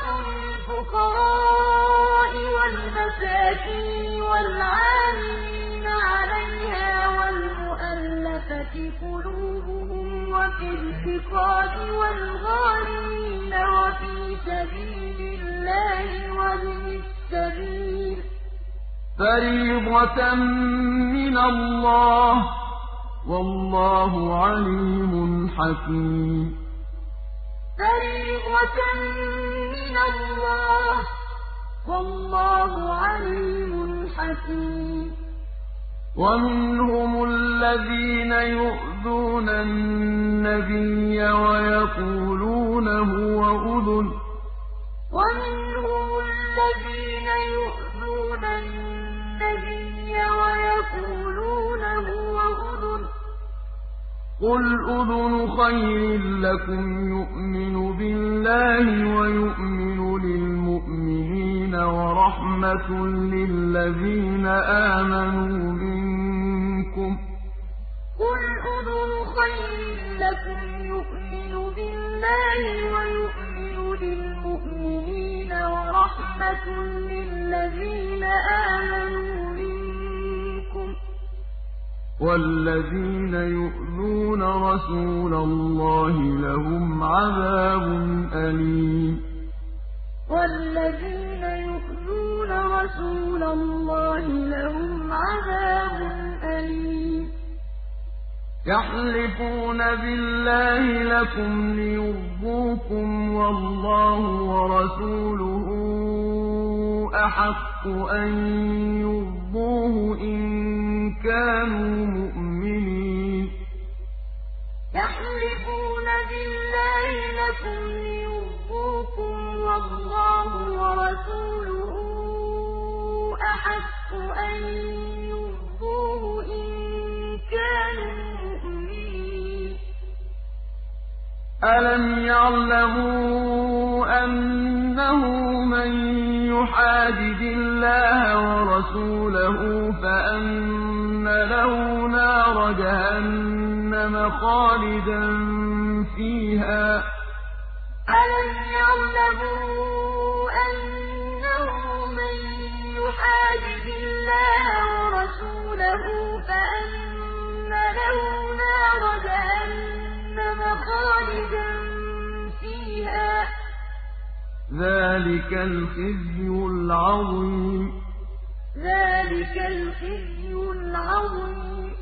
للفقراء والمساكين والعاملين عليها والمؤلفة قلوبهم وفي الرقاب والغارمين وفي سبيل الله وابن السبيل
فريضة من الله والله عليم حكيم.
فريضة من الله والله عليم حكيم.
ومنهم الذين يؤذون النبي ويقولون هو أذن
ومنهم الذين يؤذون النبي ويقولون هو أذن
قل أذن خير لكم يؤمن بالله ويؤمن للمؤمنين ورحمة للذين آمنوا منكم.
قل أذن خير لكم يؤمن بالله ويؤمن للمؤمنين ورحمة للذين آمنوا منكم
والذين يؤذون رسول الله لهم عذاب أليم.
والذين يؤذون رسول الله لهم عذاب أليم.
يحلفون بالله لكم ليرضوكم والله ورسوله أحق أن يرضوه إن كانوا مؤمنين.
يحلفون بالله لكم ليرضوكم والله ورسوله أحق أن يرضوه إن كانوا مؤمنين.
ألم يعلموا أنه من يحادد الله ورسوله فأن له نار جهنم خالدا فيها.
ألم يعلموا أنه من يحادد الله ورسوله فأن له نار جهنم خالدا فيها.
ذلك الخزي العظيم.
ذلك الخزي العظيم.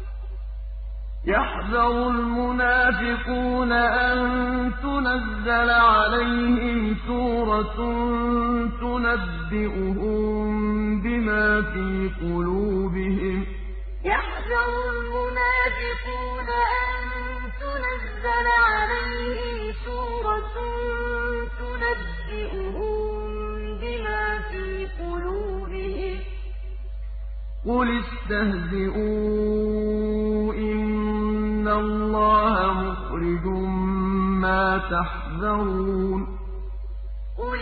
يحذر المنافقون أن تنزل عليهم سورة تنبئهم بما في قلوبهم.
يحذر المنافقون أن تنزل عليهم سورة تنبئهم بما في قلوبهم.
قل استهزئوا إن الله مخرج ما تحذرون.
قل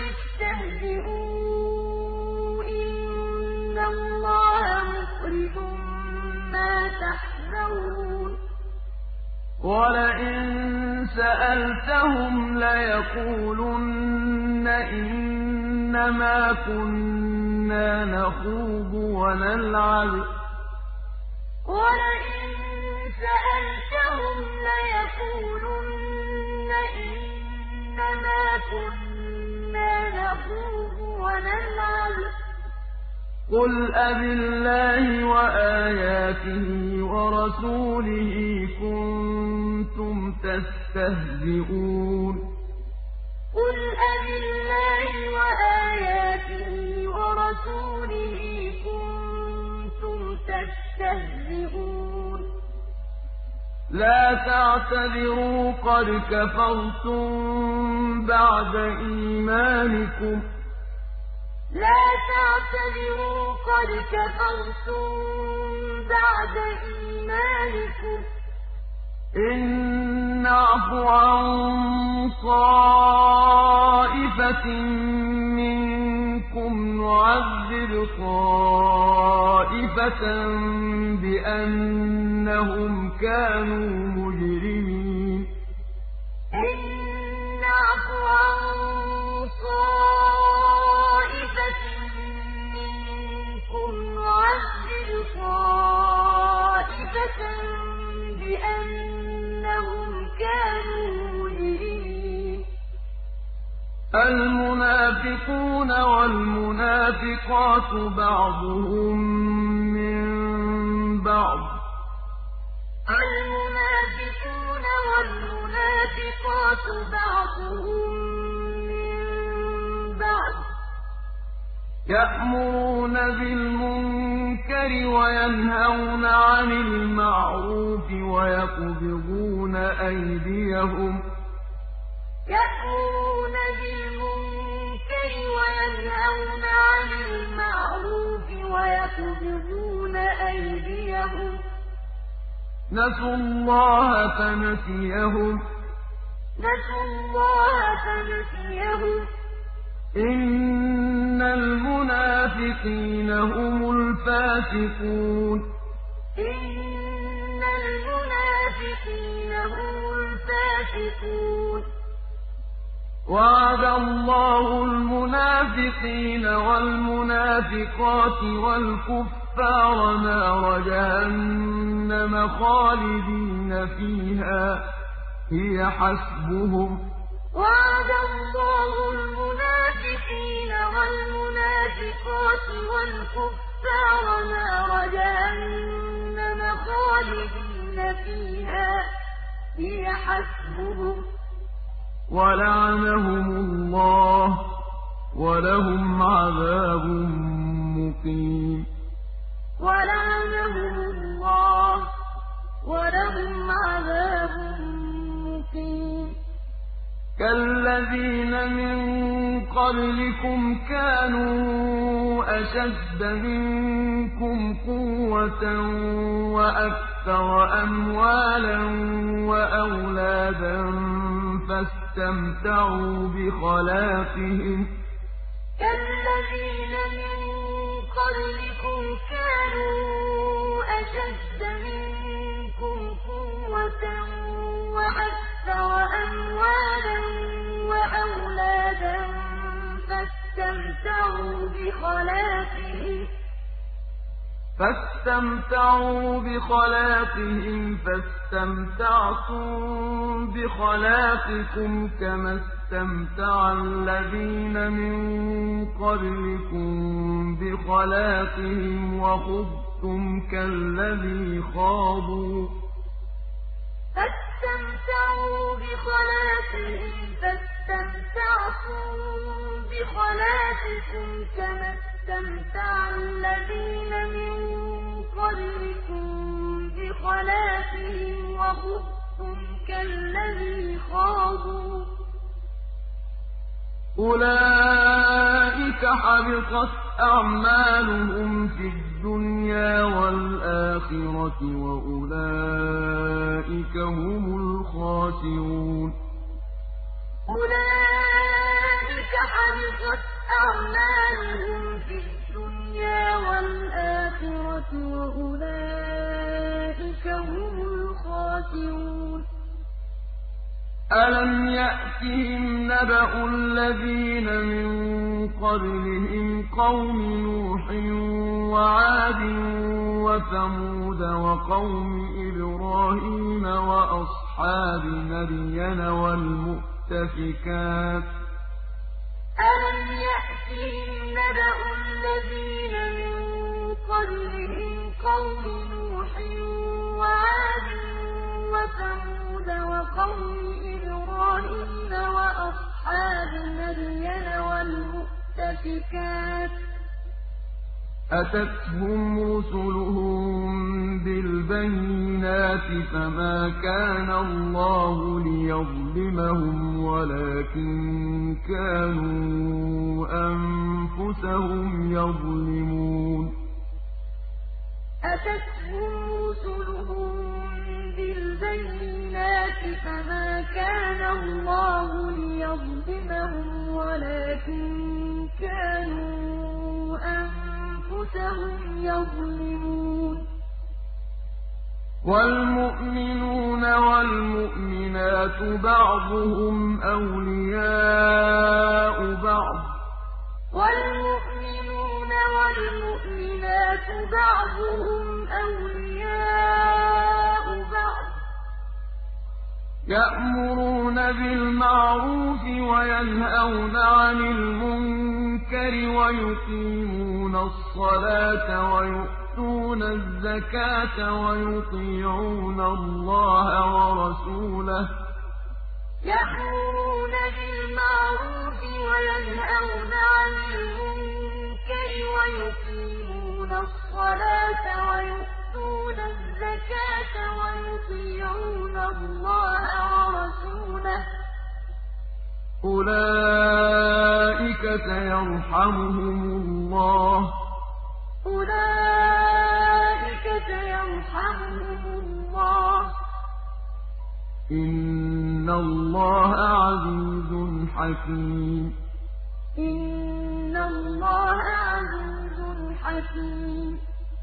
استهزئوا إن الله مخرج ما تحذرون.
ولئن سألتهم ليقولن إنما كنا نخوض ونلعب.
ولئن سألتهم ليقولن إنما كنا نخوض ونلعب.
قل أبالله وآياته ورسوله كنتم تستهزئون.
قل أبالله وآياته ورسوله كنتم تستهزئون.
لا تعتذروا قد كفرتم بعد إيمانكم
لا تعتذروا قد كفرتم بعد إيمانكم
إن نعف عن طائفة منكم نعذب طائفة بأنهم كانوا مجرمين
إن نعف عن طائفة منكم نعذب طائفة بأنهم كانوا مجرمين
المنافقون والمنافقات بعضهم من بعض
المنافقون والمنافقات بعضهم من بعض
يأمرون بالمنكر وينهون عن المعروف ويقبضون أيديهم
يأمرون بالمنكر وينهون عن المعروف ويقبضون أيديهم
نسوا الله فنسيهم
نسوا الله فنسيهم
إن المنافقين هم الفاسقون
إن المنافقين هم الفاسقون
وعد الله المنافقين والمنافقات والكفار نار جهنم خالدين فيها هي حسبهم
وعد الله المنافقين والمنافقات والكفار نار جهنم خالدين فيها هي حسبهم
ولعنهم الله ولهم عذاب مقيم
ولعنهم الله ولهم عذاب مقيم
كالذين من قبلكم كانوا أشد منكم قوة وأكثر أموالا وأولادا فاستمتعوا بخلاقهم
كالذين من قبلكم كانوا أشد منكم قوة وأكثر أموالا وأولادا فاستمتعوا بخلاقهم
فاستمتعوا بخلاقهم فاستمتعتم بخلاقكم كما استمتع الذين من قبلكم بخلاقهم وخضتم كالذي خاضوا
فاستمتعوا بخلاقهم فاستمتعتم بخلاقكم كما استمتع الذين من قبلكم بخلاقهم وخضتم كالذي خاضوا
أولئك حبطت أعمالهم في الدنيا والآخرة وأولئك هم الخاسرون
أولئك حبطت أعمالهم في الدنيا والآخرة وأولئك هم الخاسرون
ألم يأتهم نبأ الذين من قبلهم قوم نوح وعاد وثمود وقوم إبراهيم وأصحاب مدين والمؤتفكات
ألم يأتهم نبأ الذين من قبلهم قوم نوح وعاد وثمود وقوم إبراهيم وأصحاب مدين والمؤتفكات
أتتهم رسلهم بالبينات فما كان الله ليظلمهم ولكن كانوا أنفسهم يظلمون
أتتهم رسلهم بالبينات فما كان الله ليظلمهم ولكن كانوا أنفسهم يظلمون
والمؤمنون والمؤمنات بعضهم أولياء بعض
والمؤمنون والمؤمنات بعضهم أولياء بعض
يأمرون بالمعروف وينهون عن المنكر ويقيمون الصلاة ويؤتون الزكاة ويطيعون الله ورسوله
يأمرون بالمعروف وينهون عن المنكر ويقيمون الصلاة ويؤتون الزكاة ويطيعون الله ورسوله
أولئك سيرحمهم الله
أولئك سيرحمهم الله
إن الله عزيز حكيم
إن الله عزيز حكيم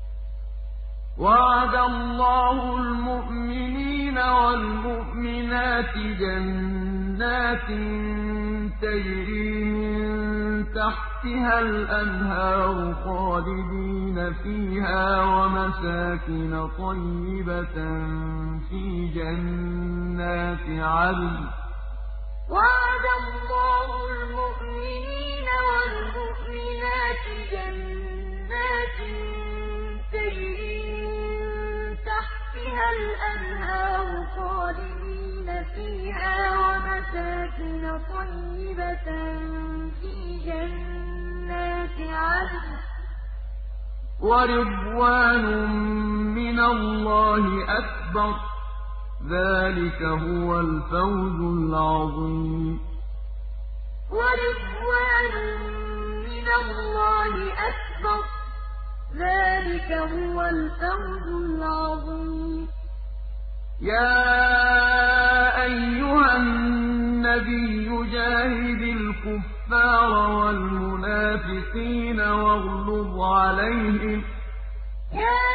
وعد الله المؤمنين والمؤمنات جنات تجري من تحتها الأنهار خالدين فيها ومساكن طيبة في جنات عدن
وعد الله المؤمنين والمؤمنات جنات تجري من تحتها الأنهار خالدين فيها ومساكن طيبة في جنات عدن
ورضوان من الله أكبر ذلك هو الفوز العظيم
ورضوان من الله أكبر ذلك هو الفوز العظيم
يا أيها النبي جاهد الكفار والمنافقين واغلظ عليهم
يا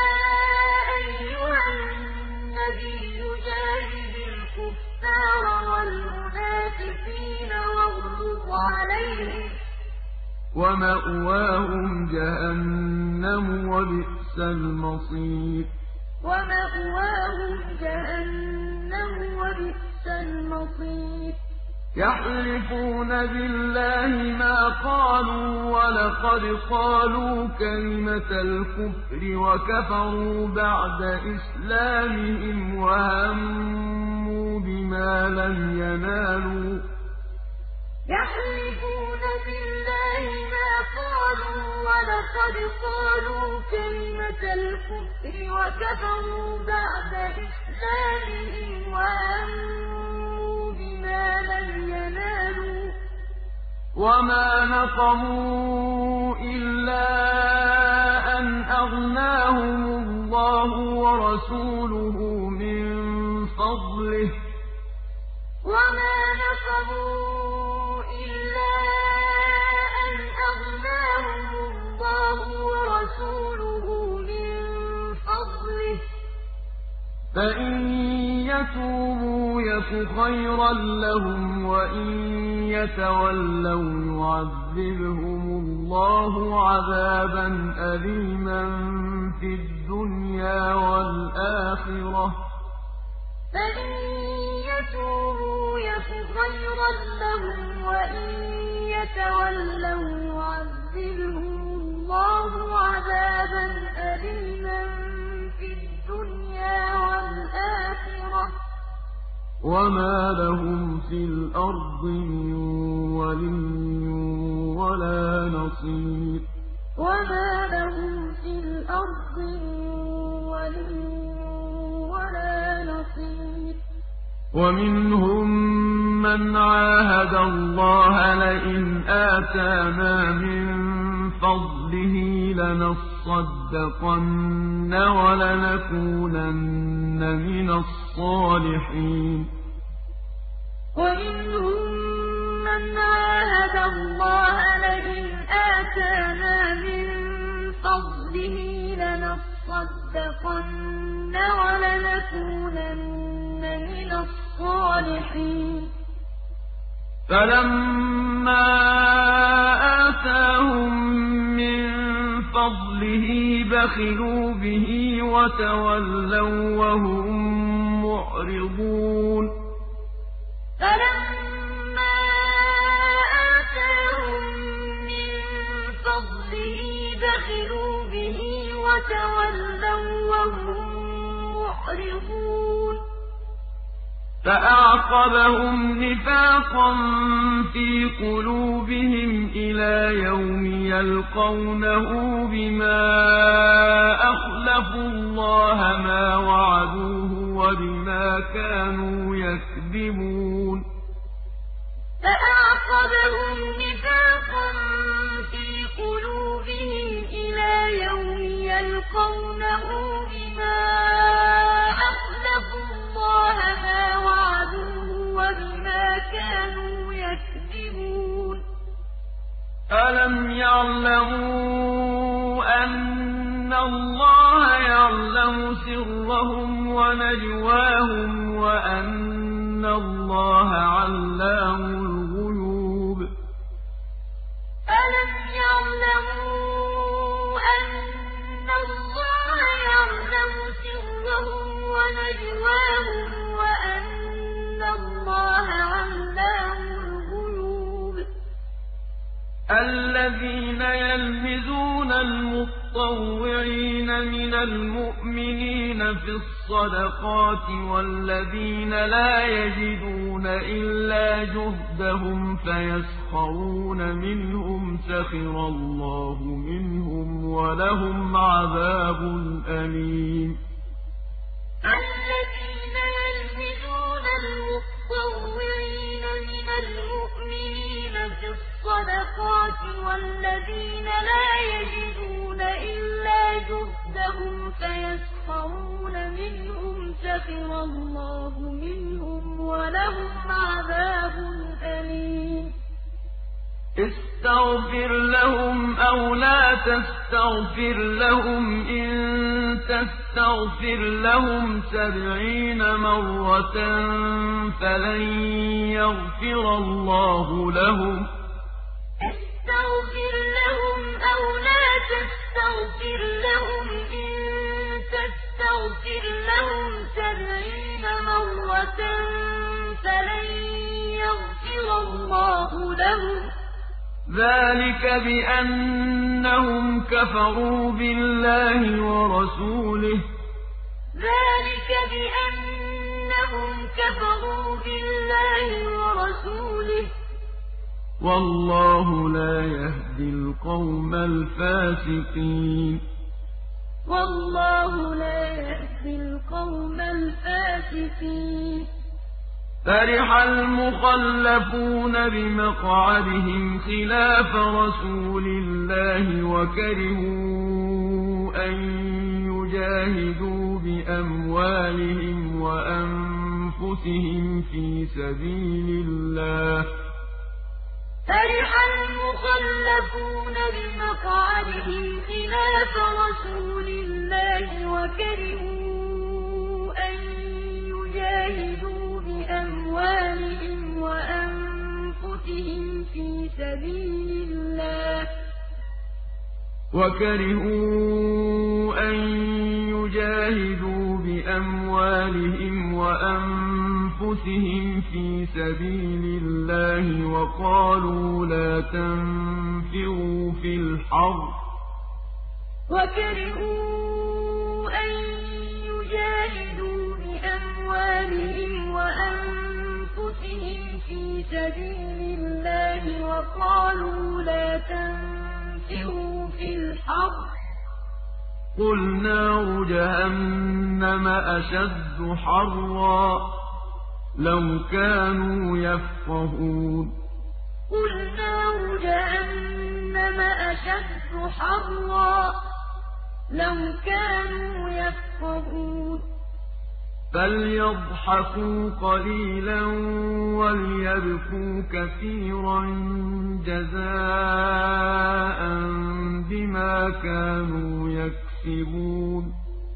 أيها النبي جاهد الكفار والمنافقين واغلظ عليهم
ومأواهم جهنم وبئس المصير
ومأواهم جهنم وبئس المصير
يحلفون بالله ما قالوا ولقد قالوا كلمة الكفر وكفروا بعد إسلامهم وهموا بما لم ينالوا
يحلفون بالله ما قالوا ولقد قالوا كلمة الكفر وكفروا بعد إسلامهم وهموا بما لم ينالوا
وما نقموا إلا أن أغناهم الله ورسوله من فضله
وما نقموا إلا أن أغناهم الله ورسوله من فضله
فإن يتوبوا يك خيرا لهم وإن يتولوا يعذبهم الله عذابا أليما في الدنيا والآخرة
فإن يتوبوا يك خيرا لهم وإن يتولوا يعذبهم الله عذابا أليما في الدنيا والآخرة
وما لهم في الأرض من ولي ولا نصير
وما لهم في الأرض من ولي ولا نصير
ومنهم مَّنْ عَاهَدَ اللَّهَ لَئِنْ آتَانَا مِن فَضْلِهِ لَنَصَّدَّقَنَّ وَلَنَكُونَنَّ مِنَ الصَّالِحِينَ
وَمِنْهُم مَّنْ عَاهَدَ اللَّهَ لَئِنْ آتَانَا مِن فَضْلِهِ لَنَصَّدَّقَنَّ وَلَنَكُونَنَّ مِنَ الصَّالِحِينَ
فَلَمَّا آتَاهُم مِّن فَضْلِهِ بَخِلُوا بِهِ وَتَوَلَّوا وَّهُم مُّعْرِضُونَ
فَلَمَّا آتَاهُم مِّن فَضْلِهِ بَخِلُوا بِهِ وَتَوَلَّوا وَّهُم مُّعْرِضُونَ
فَأَعْقَبَهُمْ نِفَاقًا فِي قُلُوبِهِمْ إِلَىٰ يَوْمِ يَلْقَوْنَهُ بِمَا أَخْلَفُوا اللَّهَ مَا وَعَدُوهُ وَبِمَا كَانُوا يَكْذِبُونَ
فَأَعْقَبَهُمْ نِفَاقًا فِي قُلُوبِهِمْ إِلَىٰ يَوْمِ يَلْقَوْنَهُ بِمَا أَخْلَفُوا اللَّهَ مَا وَعَدُوهُ وَبِمَا كَانُوا يَكْذِبُونَ
أَلَمْ يَعْلَمُوا أَنَّ اللَّهَ يَعْلَمُ سِرَّهُمْ وَنَجْوَاهُمْ وَأَنَّ اللَّهَ عَلَّامُ الْغُيُوبِ
أَلَمْ يَعْلَمُوا أَنَّ اللَّهَ يَعْلَمُ سِرَّهُمْ وَنَجْوَاهُمْ وَأَنَّ اللَّهَ عَلَّامُ الْغُيُوبِ
الَّذِينَ يَلْمِزُونَ الْمُطَّوِّعِينَ مِنَ الْمُؤْمِنِينَ فِي الصَّدَقَاتِ وَالَّذِينَ لَا يَجِدُونَ إِلَّا جُهْدَهُمْ فَيَسْخَرُونَ مِنْهُمْ سَخِرَ اللَّهُ مِنْهُمْ وَلَهُمْ عَذَابٌ أَلِيمٌ
الَّذِينَ يَلْمِزُونَ الْمُطَّوِّعِينَ مِنَ الْمُؤْمِنِينَ فِي الصَّدَقَاتِ وَالَّذِينَ لَا يَجِدُونَ إِلَّا جُهْدَهُمْ فَيَسْخَرُونَ مِنْهُمْ سَخِرَ اللَّهُ مِنْهُمْ وَلَهُمْ عَذَابٌ أَلِيمٌ
اسْتَغْفِرْ لَهُمْ أَوْ لَا تَسْتَغْفِرْ لَهُمْ إِن تَسْتَغْفِرْ لَهُمْ سَبْعِينَ مَرَّةً فَلَن يَغْفِرَ اللَّهُ لَهُمْ
اسْتَغْفِرْ لَهُمْ أَوْ لَا تَسْتَغْفِرْ لَهُمْ إِن تَسْتَغْفِرْ لَهُمْ سَبْعِينَ مَرَّةً فَلَن يَغْفِرَ اللَّهُ لَهُمْ
ذَٰلِكَ بِأَنَّهُمْ كَفَرُوا بِاللَّهِ وَرَسُولِهِ
ذَٰلِكَ بِأَنَّهُمْ كَفَرُوا بِاللَّهِ وَرَسُولِهِ
وَاللَّهُ لَا يَهْدِي الْقَوْمَ الْفَاسِقِينَ
وَاللَّهُ لَا يَهْدِي الْقَوْمَ الْفَاسِقِينَ
فَرِحَ الْمُخَلَّفُونَ بِمَقْعَدِهِمْ خِلَافَ رَسُولِ اللَّهِ وَكَرِهُوا أَن يُجَاهِدُوا بِأَمْوَالِهِمْ وَأَنفُسِهِمْ فِي سَبِيلِ اللَّهِ
فَرِحَ الْمُخَلَّفُونَ بِمَقْعَدِهِمْ خِلَافَ رَسُولِ اللَّهِ وَكَرِهُوا أَن يُجَاهِدُوا بِأَمْوَالِهِمْ وَأَنفُسِهِمْ فِي سَبِيلِ اللَّهِ
وَكَرِهُوا أَن يُجَاهِدُوا بِأَمْوَالِهِمْ وَأَنفُسِهِمْ فِي سَبِيلِ اللَّهِ وَقَالُوا لَا تَنفِرُوا فِي الْحَرِّ
وَكَرِهُوا أَن يُجَاهِدُوا بِأَمْوَالِهِمْ وَأَنفُسِهِمْ فِي سَبِيلِ اللَّهِ وَقَالُوا لَا تَنفِرُوا فِي الْحَرِّ
قُلْ نَارُ جَهَنَّمَ أَشَدُّ حَرًّا لو كانوا يفقهون
قل نار جهنم أشد حرا لو كانوا يفقهون
فليضحكوا قليلا وليبكوا كثيرا جزاء بما كانوا يكسبون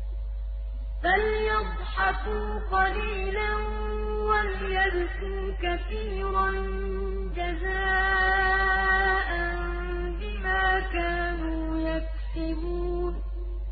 فليضحكوا قليلا وليبكوا كثيرا جزاء بما كانوا يكسبون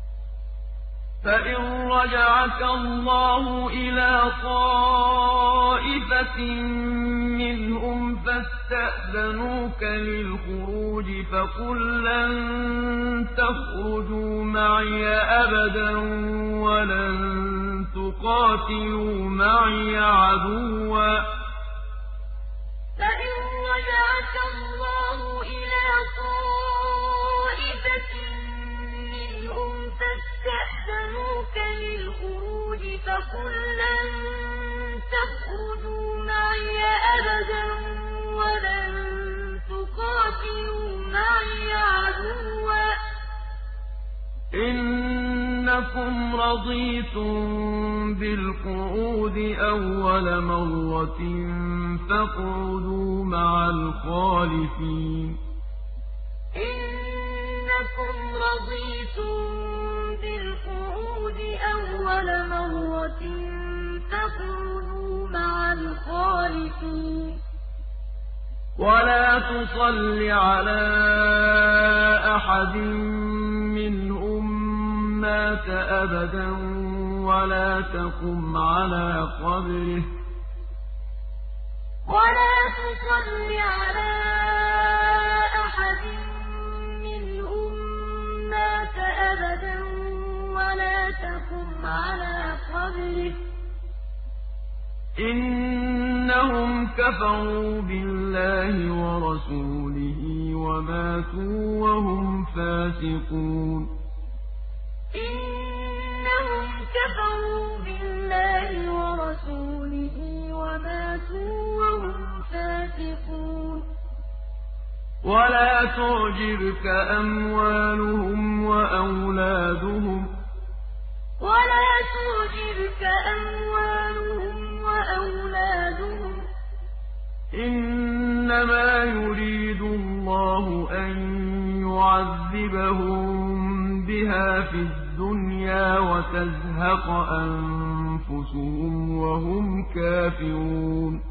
فإن رجعك الله إلى طائفة منهم فاستأذنوك للخروج فقل لن تخرجوا معي أبدا ولن تقاتلوا معي عدوا
فإن رجعك الله إلى طائفة منهم فاستأذنوك للخروج فقل لن تخرجوا معي أبدا ولن تقاتلوا معي عدوا
إنكم رضيتم بالقعود أول مرة فاقعدوا مع الخالفين
إنكم رضيتم بالقعود أول مرة فاقعدوا مع الخالفين
ولا تصل على أحد منهم مات أبدا ولا تقم على قبره
ولا تصل على أحد منهم مات أبدا ولا تقم على قبره
إنهم كفروا بالله ورسوله وماتوا وهم فاسقون
إنهم كفروا بالله ورسوله وماتوا وهم فاسقون
ولا تعجبك أموالهم وأولادهم
ولا تعجبك أموالهم وأولادهم
إنما يريد الله أن يعذبهم بها في الدنيا وتزهق أنفسهم وهم كافرون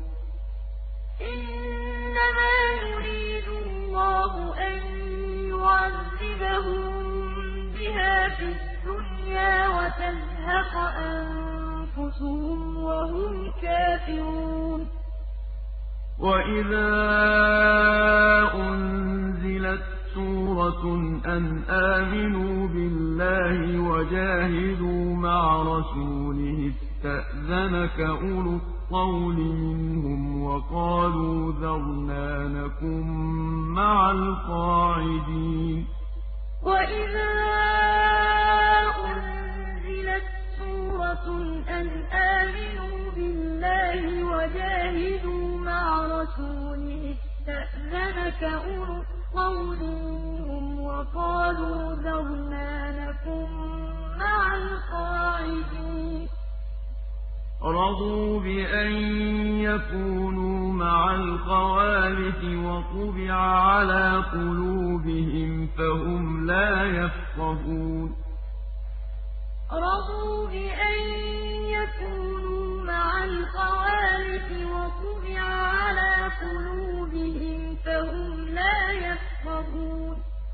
إنما يريد الله أن يعذبهم بها في الدنيا وتزهق أنفسهم وهم كافرون
وإذا أنزلت سورة أن آمنوا بالله وجاهدوا مع رسوله استأذنك أولو الطول منهم وقالوا ذرنا نكن مع القاعدين
وإذا أنزلت سورة أن آمنوا بالله وجاهدوا مع رسوله استأذنك أولو الطول منهم وقالوا ذرنا نكن مع القاعدين
رضوا بأن يكونوا مع الخوالف وطبع على قلوبهم فهم لا يفقهون
رضوا بأن يكونوا مع الخوالف وطبع على قلوبهم فهم لا يفقهون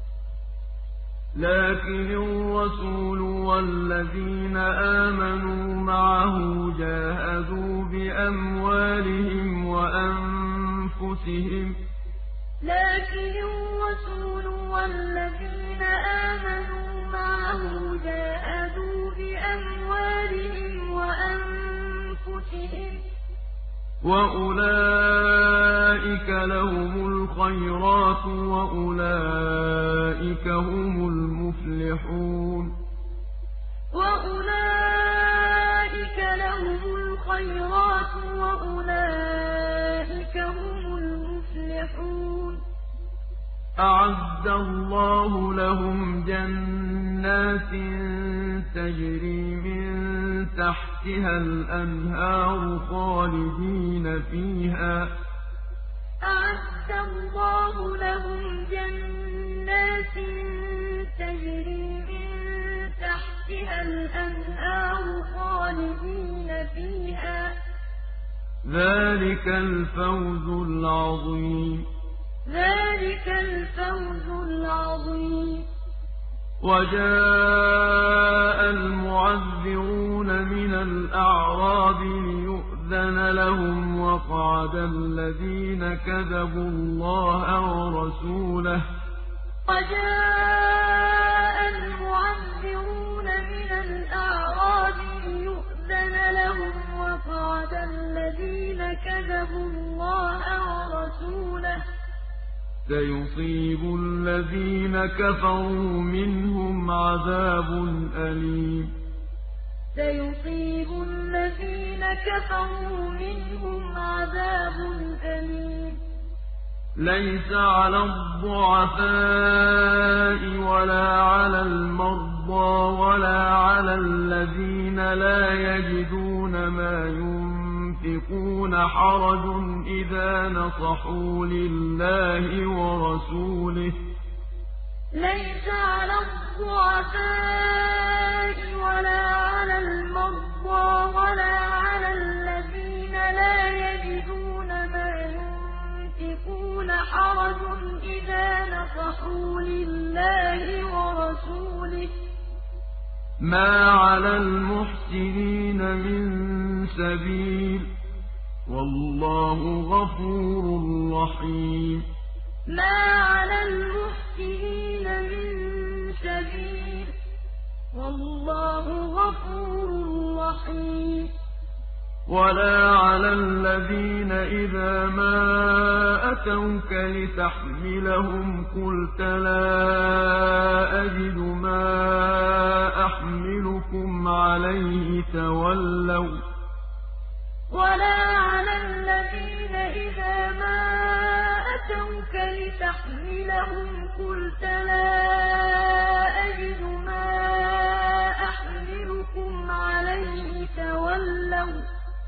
لكن الرسول والذين آمنوا معه جاهدوا بأموالهم وأنفسهم
لكن الرسول والذين آمنوا معه جاهدوا بأموالهم وأنفسهم
وأولئك لهم الخيرات وأولئك هم المفلحون
وأولئك لهم الخيرات وأولئك
أعد الله لهم جنات تجري من تحتها الأنهار خالدين فيها
أعد الله لهم جنات تجري من تحتها الأنهار خالدين فيها
ذلك الفوز العظيم
ذلك الفوز العظيم
وجاء المعذرون من الأعراب ليؤذن لهم وقعد الذين كذبوا الله ورسوله
وجاء المعذرون من الأعراب ليؤذن لهم وقعد الذين كذبوا الله ورسوله
سيصيب الذين كفروا منهم عذاب أليم
سيصيب الذين كفروا منهم عذاب أليم
ليس على الضعفاء ولا على المرضى ولا على الذين لا يجدون ما ينفقون حرج إذا نصحوا لله ورسوله
ليس على الضعفاء ولا على المرضى ولا على الذين لا يجدون ما ينفقون حرج إذا نصحوا لله ورسوله
ما على المحسنين من سبيل والله غفور رحيم
ما على المحسنين من سبيل والله غفور رحيم
ولا على الذين إذا ما أتوك لتحملهم قلت لا أجد ما أحملكم عليه تولوا
ولا على الذين إذا ما أتوك لتحملهم قلت لا أجد ما أحملكم عليه تولوا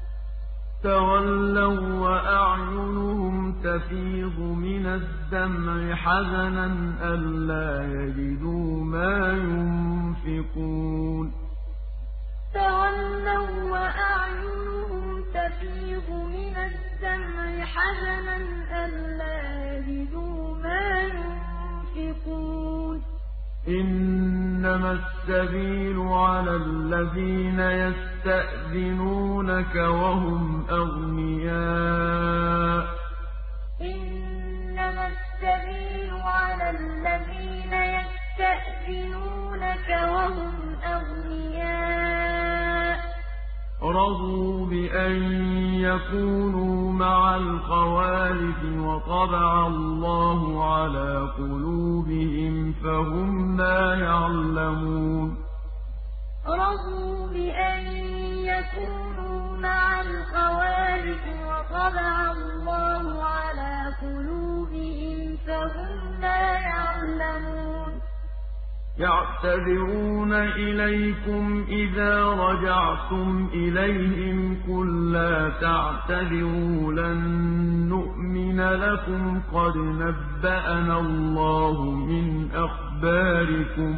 تولوا وأعينهم تفيض من الدمع حزنا ألا يجدوا ما ينفقون
تولوا وأعينهم تفيض من الدمع حزنا ألا يجدوا ما ينفقون
إنما السبيل على الذين يستأذنونك وهم أغنياء
إنما السبيل على الذين يستأذنونك وهم أغنياء
رضوا بأن يكونوا مع الخوالف وطبع الله على قلوبهم فهم لا يعلمون
رضوا بأن يكونوا مع الخوالف وطبع الله على قلوبهم فهم لا يعلمون
يعتذرون إليكم إذا رجعتم إليهم قل لا تعتذروا لن نؤمن لكم قد نبأنا الله من أخباركم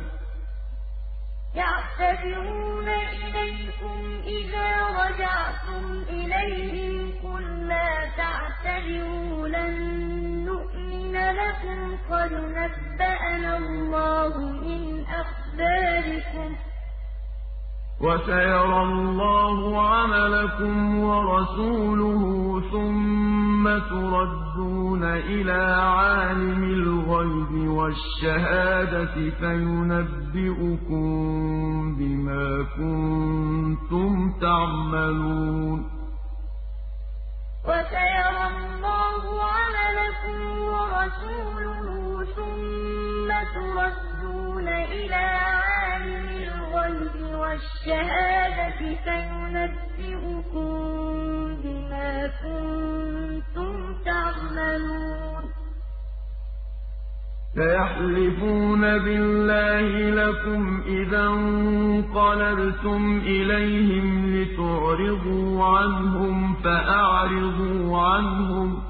يعتذرون إليكم إذا رجعتم إليهم قل لا تعتذروا لن نؤمن لكم قد نبأنا الله من أخباركم
وسيرى الله عملكم ورسوله ثم تردون إلى عالم الغيب والشهادة فينبئكم بما كنتم تعملون
وسيرى الله عملكم ورسوله ثم تردون إلى عالم الغيب والشهادة فينبئكم بما كنتم تعملون وسيرى الله عملكم ورسوله ثم تردون إلى عالم الغيب والشهادة فينبئكم بما كنتم تعملون. وسيرى الله عملكم ورسوله ثم تردون إلى عالم الغيب والشهادة فينبئكم بما كنتم تعملون
سيحلفون بالله لكم إذا انقلبتم إليهم لتعرضوا عنهم فأعرضوا عنهم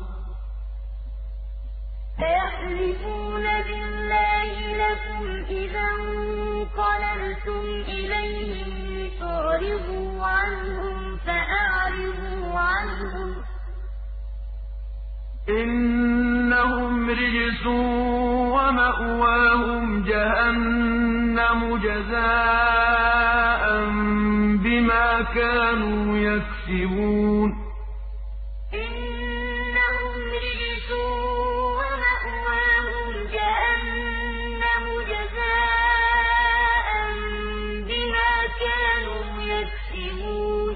سيحلفون بالله لكم إذا انقلبتم إليهم لتعرضوا عنهم فأعرضوا عنهم
إنهم رجس ومأواهم جهنم جزاء بما كانوا يكسبون
إنهم رجس ومأواهم جهنم جزاء بما كانوا يكسبون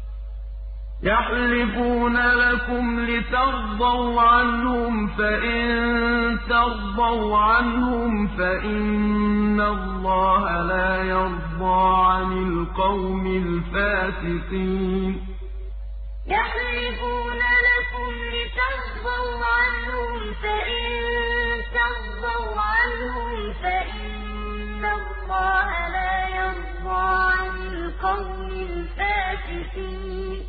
يحلفون لكم لترضوا عنهم فإن ترضوا عنهم فإن الله لا يرضى عن القوم الفاسقين
يحلفون لكم لترضوا عنهم فإن ترضوا عنهم فإن الله لا يرضى عن القوم الفاسقين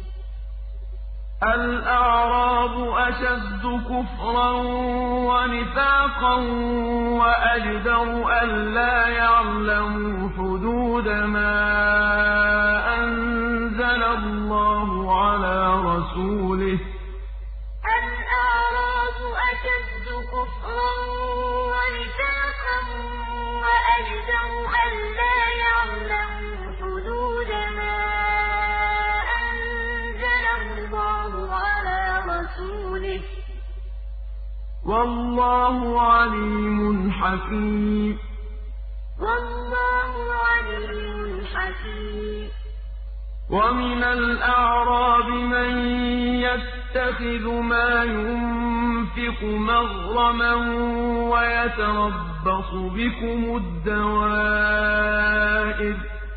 الأعراب أشد كفرا ونفاقا وأجدر ألا يعلموا حدود ما أنزل الله على رسوله
الأعراب أشد كفرا ونفاقا وأجدر ألا يعلموا حدود ما
والله عليم حكيم
والله عليم حكيم
ومن الأعراب من يتخذ ما ينفق مغرما ويتربص بكم الدوائر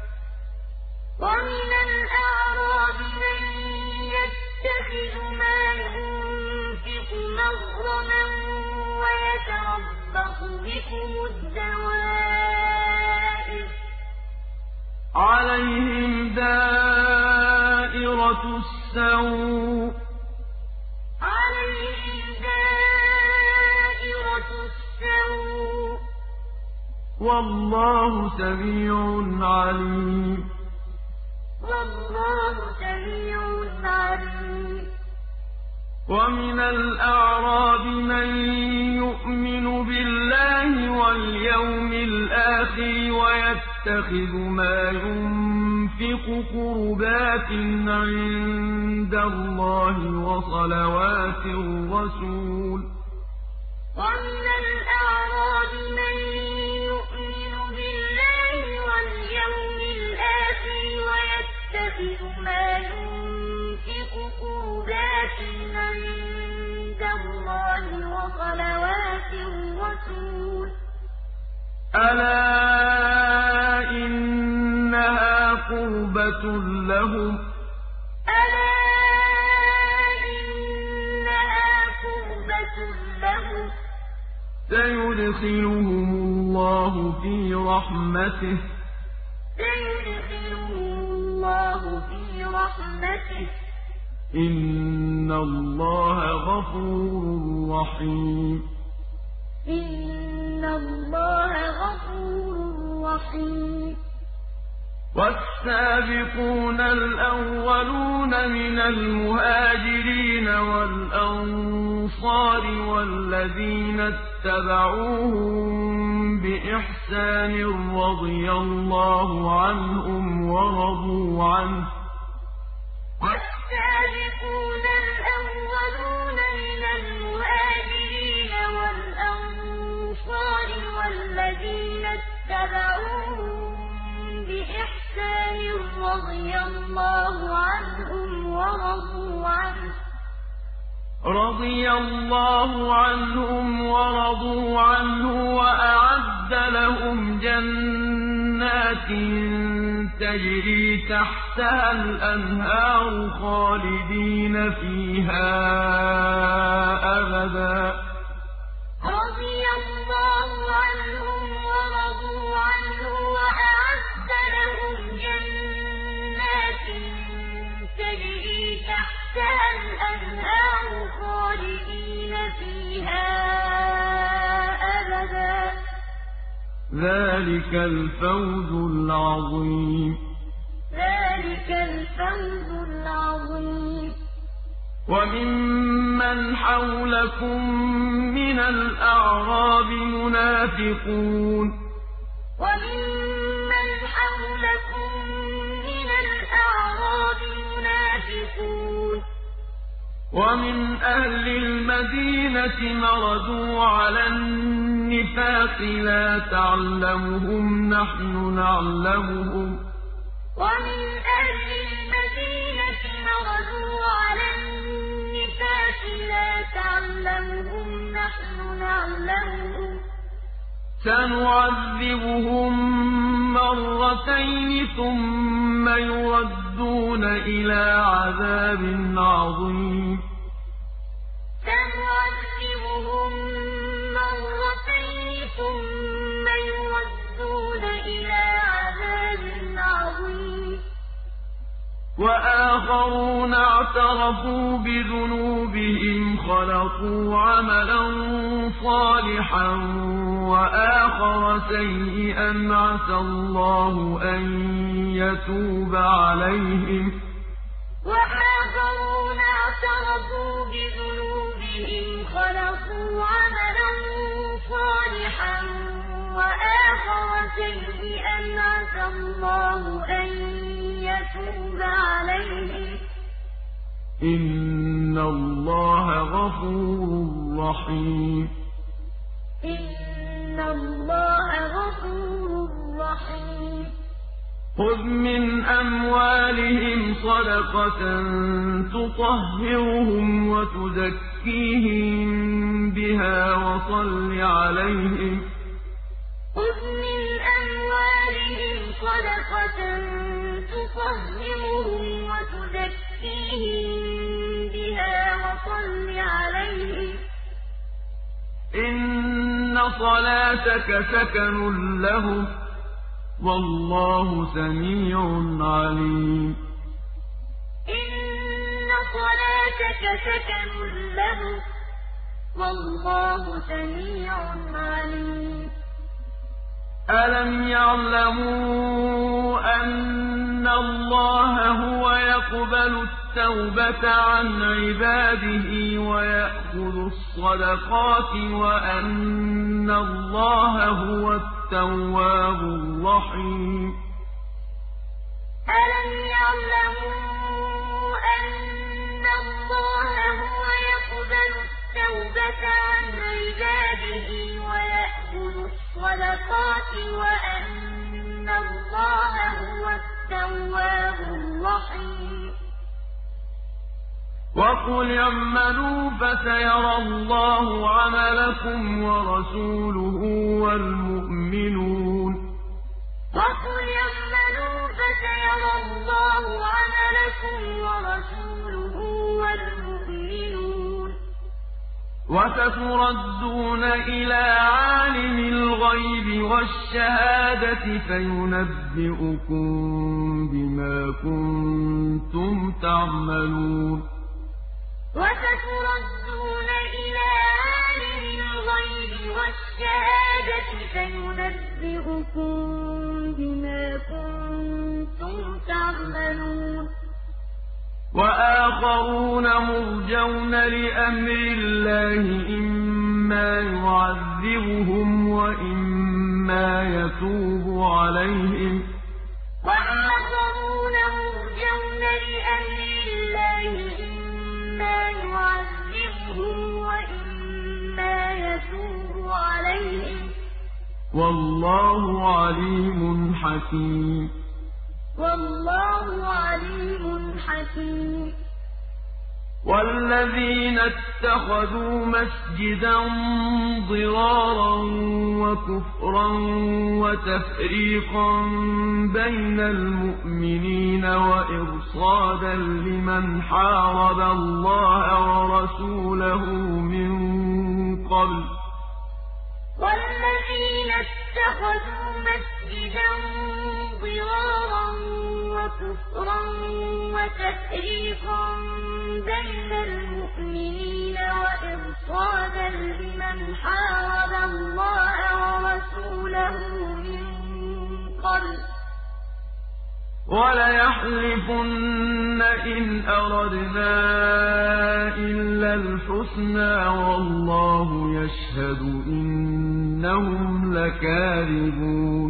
ومن الأعراب من يتخذ ما ينفق مغرما ويتربص بكم الدوائر
عليهم دائرة السوء
عليهم دائرة السوء
والله سميع عليم
والله سميع عليم
ومن الأعراب من يؤمن بالله واليوم الآخر ويتخذ ما ينفق قربات عند الله وصلوات الرسول
ومن الأعراب من يؤمن بالله واليوم الآخر ويتخذ ما ينفق قربات عند الله وصلوات الرسول
ألا إنها قربة لهم
ألا إنها قربة لهم
سيدخلهم الله في رحمته
سيدخلهم الله في رحمته
إن الله غفور رحيم
إن الله غفور رحيم
والسابقون الأولون من المهاجرين والأنصار والذين اتبعوهم بإحسان رضي الله عنهم ورضوا عنه
والسابقون الأولون من المهاجرين والأنصار والذين اتبعوهم بإحسان رضي الله عنهم ورضوا عنه
رضي الله عنهم ورضوا عنه وأعد لهم جنات تجري تحتها الأنهار خالدين فيها أبدا
رضي الله
ذلك الفوز العظيم
ذلك الفوز العظيم
وممن حولكم من الأعراب منافقون
وممن حولكم من الأعراب منافقون
ومن أهل المدينة مردوا على النفاق لا تعلمهم نحن نعلمهم
ومن أهل المدينة مردوا على النفاق لا تعلمهم نحن نعلمهم
سنعذبهم مرتين ثم يردون إلى عذاب عظيم
سنعذبهم مرتين ثم يردون إلى عذاب عظيم
وآخرون اعترفوا بذنوبهم خلقوا عملا صالحا وآخر سيئا عسى الله أن يتوب عليهم
وآخرون اعترفوا بذنوبهم خلقوا عملا صالحا وآخر سيئا عسى الله أن يتوب عليهم
إن الله غفور رحيم
إن الله غفور رحيم
خذ من أموالهم صدقة تطهرهم وتزكيهم بها وصل عليهم
خذ من أموالهم صدقة تطهرهم وتزكيهم بها وصل عليهم
إن صلاتك سكن لهم والله سميع عليم
إن صلاتك سكن لهم والله سميع عليم
ألم يعلموا أن الله هو يقبل التوبة عن عباده ويأخذ الصدقات وأن الله هو التواب الرحيم
ألم يعلموا أن الله هو يقبل التوبة عن عباده ويأخذ الصدقات وأن الله هو التواب الرحيم
وقل اعملوا فسيرى الله عملكم ورسوله والمؤمنون
وقل اعملوا فسيرى الله عملكم ورسوله والمؤمنون
وستردون إلى عالم الغيب والشهادة فينبئكم بما كنتم تعملون
وستردون إلى عالم الغيب والشهادة فينبئكم بما كنتم تعملون
وآخرون مرجون لأمر الله إما يعذبهم وإما يتوب عليهم
وآخرون مرجون لأمر الله إما يعذبهم وإما يتوب عليهم
والله عليم حكيم
والله عليم حكيم
والذين اتخذوا مسجدا ضرارا وكفرا وتفريقا بين المؤمنين وإرصادا لمن حارب الله ورسوله من قبل
والذين اتخذوا مسجدا ضرارا وكفرا وتفريقا بين المؤمنين وإرصادا لمن حارب الله ورسوله
وَلَيَحْلِفُنَّ إِنْ أَرَدْنَا إِلَّا الْحُسْنَىٰ وَاللَّهُ يَشْهَدُ إِنَّهُمْ لَكَاذِبُونَ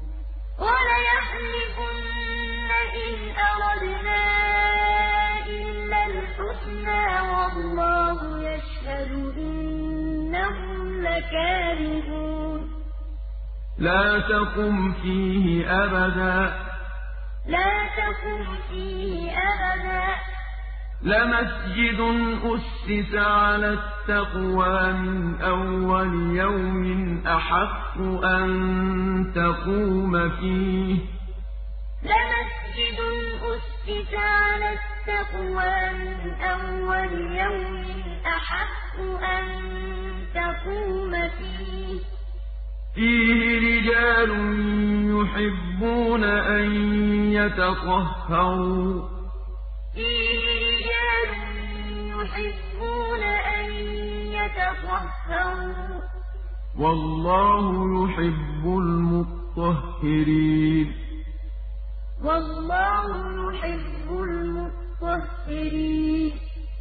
وَلَيَحْلِفُنَّ إِنْ أَرَدْنَا إِلَّا الْحُسْنَىٰ وَاللَّهُ يَشْهَدُ إِنَّهُمْ لَكَاذِبُونَ
لَا تَقُمْ فِيهِ أَبَدًا
لا تقم فيه أبدا
لمسجد أسس على التقوى من أول يوم أحق أن تقوم فيه
لمسجد أسس على التقوى من أول يوم أحق أن تقوم فيه
فيه رجال يحبون أن يتطهروا
فيه رجال يحبون أن يتطهروا
والله يحب المطهرين
والله يحب المطهرين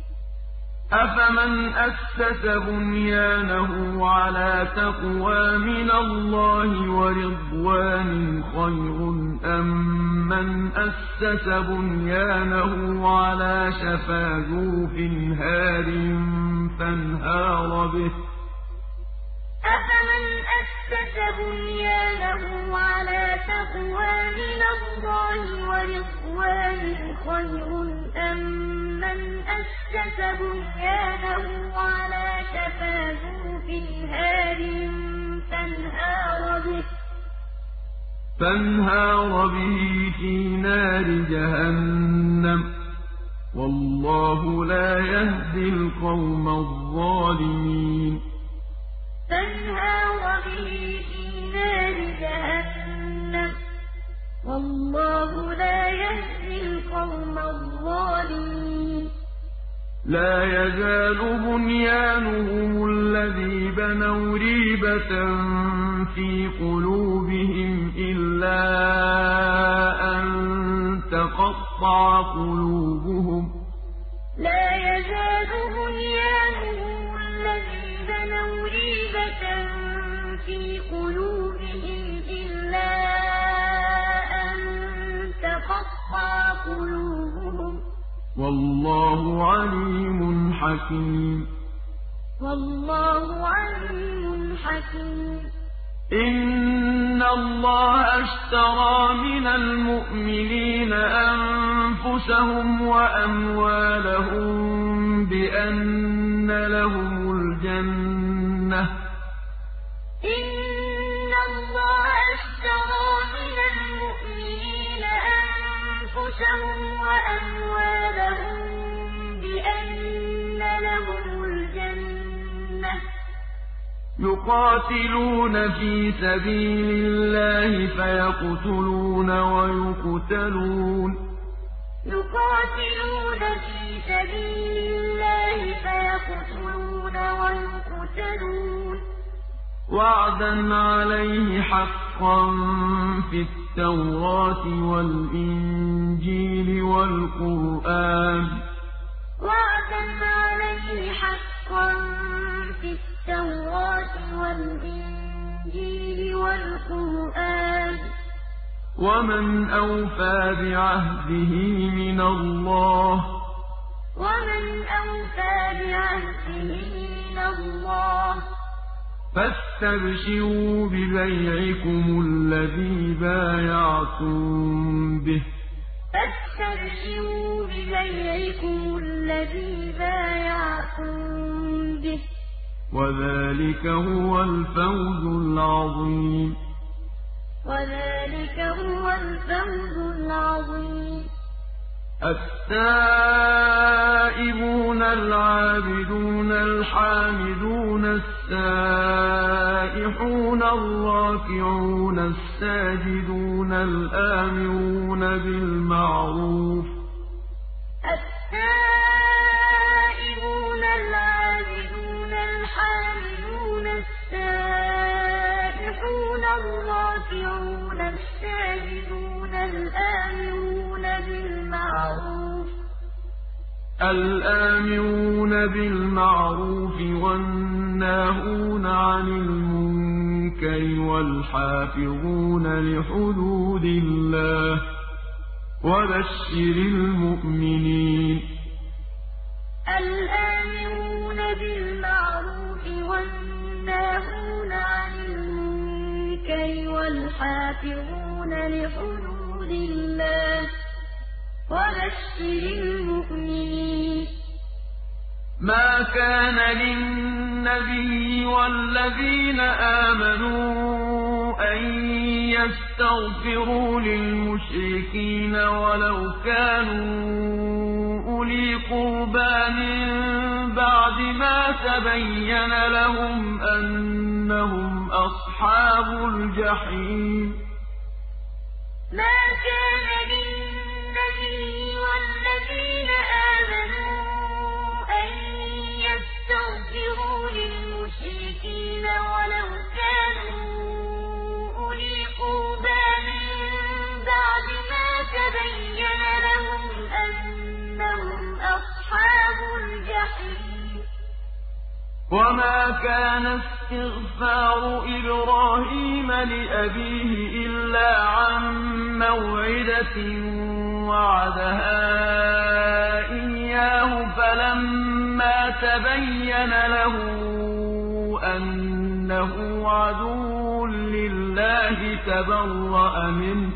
أفمن أسس بنيانه على تقوى من الله ورضوان خير أم من أسس بنيانه على شفا جرف هار فانهار به
أفمن أسس بنيانه على تقوى من الله ورضوان خير أم من أسس بنيانه على شفا جرف هار فانهار به
فانهار به في نار جهنم والله لا يهدي القوم الظالمين
فانهار به في نار جهنم والله لا يهدي القوم الظالمين
لا يزال بنيانهم الذي بنوا ريبة في قلوبهم إلا أن تقطع قلوبهم
لا يزال بنيانهم الذي بنوا ريبة في قلوبهم إلا أن تقطع قلوبهم
والله عليم حكيم
والله عليم حكيم
إن الله اشترى من المؤمنين أنفسهم وأموالهم بأن لهم الجنة
إن الله اشترى من المؤمنين أنفسهم وأموالهم بأن لهم الجنة
يقاتلون في سبيل الله فيقتلون ويقتلون
يقاتلون في سبيل الله فيقتلون ويقتلون
وعدا عليه حقا في التوراة والإنجيل والقرآن
وعدا عليه حقا في التوراة والإنجيل والقرآن
ومن أوفى بعهده من الله
ومن أوفى بعهده من الله
فاستبشروا ببيعكم الذي بايعتم به
فاستبشروا ببيعكم الذي بايعتم به
وذلك هو الفوز العظيم
وذلك هو الفوز العظيم
التائبون العابدون الحامدون السائحون الراكعون الساجدون الآمرون بالمعروف
التائبون العابدون الحامدون السائحون الراكعون الساجدون الآمرون
الآمرون بالمعروف والناهون عن المنكر والحافظون لحدود الله وبشر المؤمنين.
الآمرون بالمعروف والناهون عن المنكر والحافظون لحدود الله وبشر المؤمنين.
ما كان للنبي والذين آمنوا أن يستغفروا للمشركين ولو كانوا أولي قربى من بعد ما تبين لهم أنهم أصحاب الجحيم.
ما كان للنبي والذين آمنوا أن يستغفروا للمشركين ولو كانوا أولي قربى من بعد ما تبين لهم أنهم أصحاب الجحيم.
وما كان استغفار إبراهيم لأبيه إلا عن موعدة وعدها إياه فلما تبين له أنه عدو لله تبرأ منه.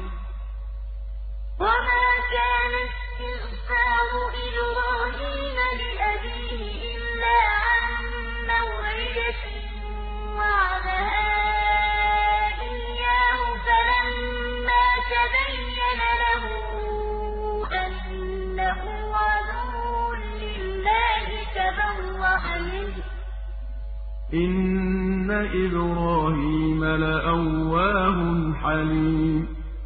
وما كان استغفار إبراهيم لأبيه إلا عن موعدة وعدها إياه فلما تبين له أنه عدو لله تبرأ منه.
إن إبراهيم لأواه حليم.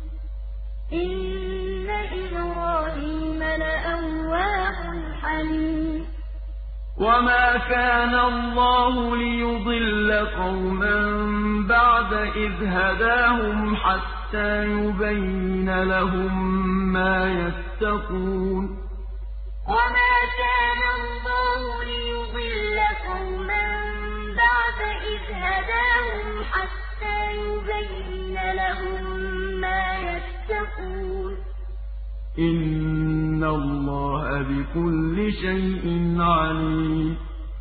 إن إبراهيم لأواه حليم.
وما كان الله ليضل قوما بعد إذ هداهم حتى يبين لهم ما يتقون.
وما كان الله ليضل قوما بعد إذ هداهم حتى يبين لهم ما يتقون.
إن الله بكل شيء عليم.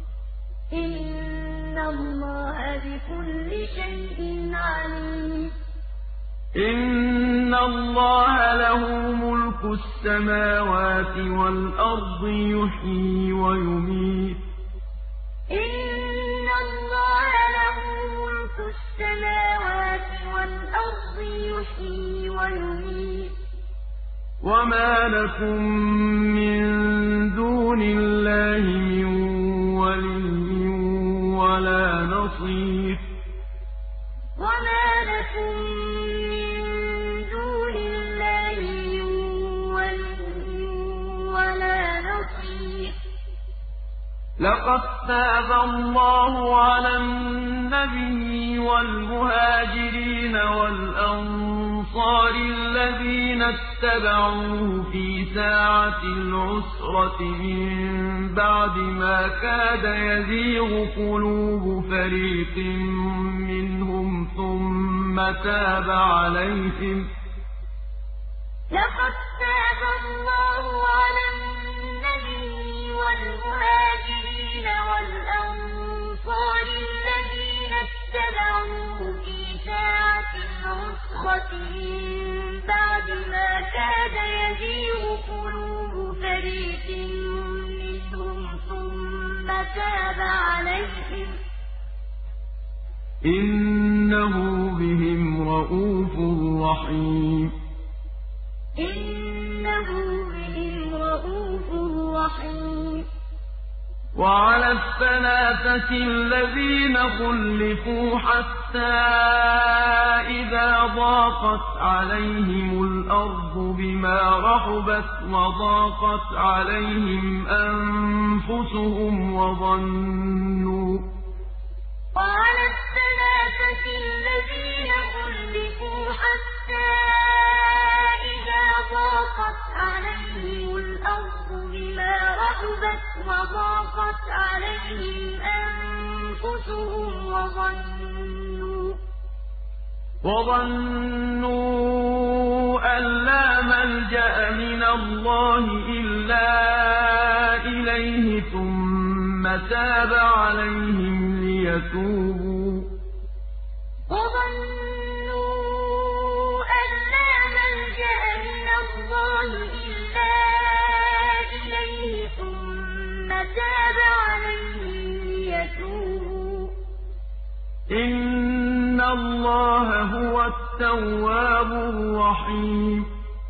إن الله بكل شيء عليم.
إن الله له ملك السماوات والأرض يحيي ويميت.
إن الله له ملك السماوات والأرض يحيي ويميت.
وما لكم من دون الله من ولي ولا نصير.
وما لكم من دون الله من ولي ولا نصير.
لقد تاب الله على النبي والمهاجرين والأنصار الذين اتبعوه في ساعة العسرة من بعد ما كاد يزيغ قلوب فريق منهم ثم تاب عليهم.
لقد تاب الله على النبي والمهاجرين والأنصار الذين اتبعوه في ساعة العسرة من بعد ما كاد يزيغ قلوب فريق منهم ثم تاب عليهم.
إنه بهم رءوف رحيم.
إنه بهم رءوف رحيم.
وعلى الثلاثة الذين خلفوا حتى إذا ضاقت عليهم الأرض بما رحبت وضاقت عليهم أنفسهم وظنوا.
وعلى الثلاثة الذين خلفوا حتى إذا ضاقت عليهم الأرض بما رحبت عليهم أنفسهم وظنوا
وظنوا أن لا ملجأ من الله إلا إليه ثم تاب عليهم ليتوبوا
وظنوا أن لا ملجأ من الله إلا إليه ثم تاب عليهم ليتوبوا
إن الله هو التواب الرحيم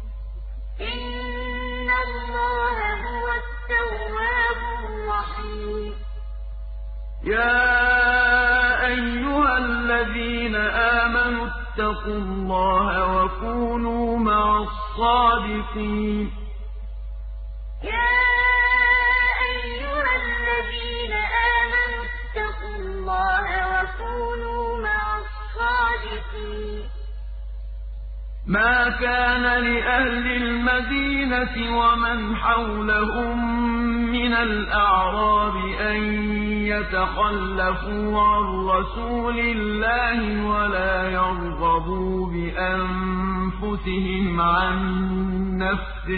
إن الله هو التواب الرحيم
يا أيها الذين آمنوا اتقوا الله وكونوا مع الصادقين
يا أيها الذين آمنوا اتقوا الله وكونوا مع الصادقين
ما كان لأهل المدينة ومن حولهم من الأعراب أن يتخلفوا عن رسول الله ولا يرغبوا بأنفسهم عن نفسه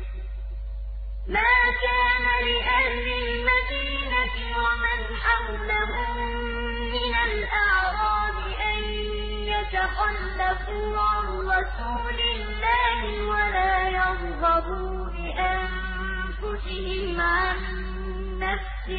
ما كان لأهل المدينة ومن حولهم من الأعراب أن يتخلفوا عن رسول الله ولا يرغبوا بأنفسهم عن نفسه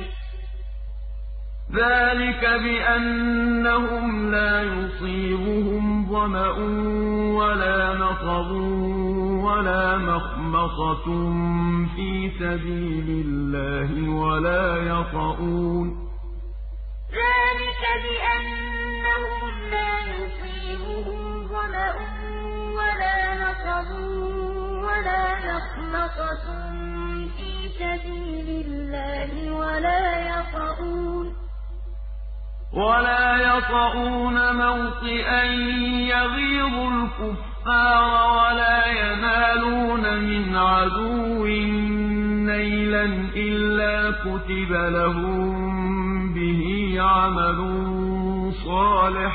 ذلك بأنهم لا يصيبهم ظمأ ولا نصب ولا مخمصة في سبيل الله ولا يطؤون
ذلك بأنهم لا يصيبهم ظمأ ولا نصب ولا مخمصة في سبيل الله ولا يطؤون
ولا يطؤون موطئا يغيظ الكفار ولا ينالون من عدو نيلا إلا كتب لهم به عمل صالح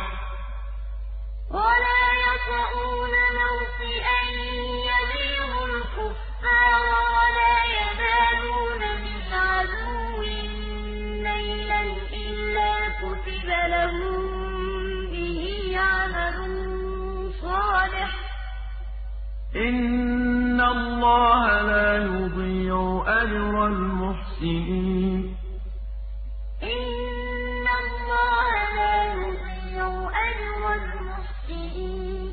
ولا يطؤون موطئا يغيظ الكفار ولا ينالون من عدو نيلا إلا كتب لهم به عمل صالح
إن الله لا يضيع أجر المحسنين
إن الله لا يضيع أجر المحسنين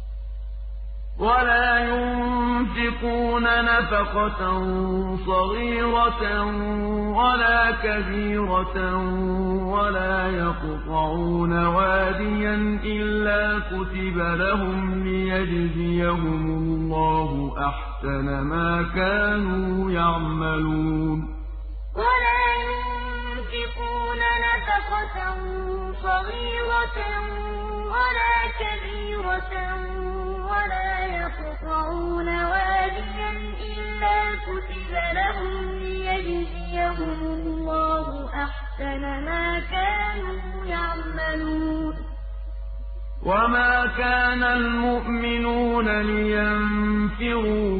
ولا ينفقون نفقة صغيرة ولا كبيرة ولا يقطعون واديا إلا كتب لهم ليجزيهم الله أحسن ما كانوا يعملون
ولا ينفقون نفقة صغيرة ولا كبيرة ولا يقطعون واديا إلا كتب لهم ليجزيهم الله أحسن ما كانوا يعملون
وما كان المؤمنون لينفروا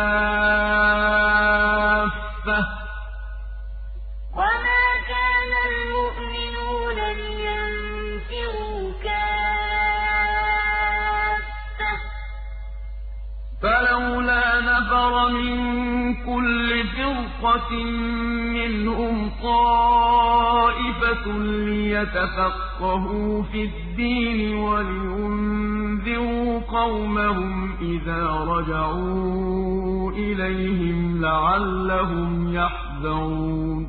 كافة
وما كان المؤمنون لينفروا كافة
فلولا نفر من كل فرقة منهم طائفة ليتفقهوا في الدين ولينذروا قومهم إذا رجعوا إليهم لعلهم يحذرون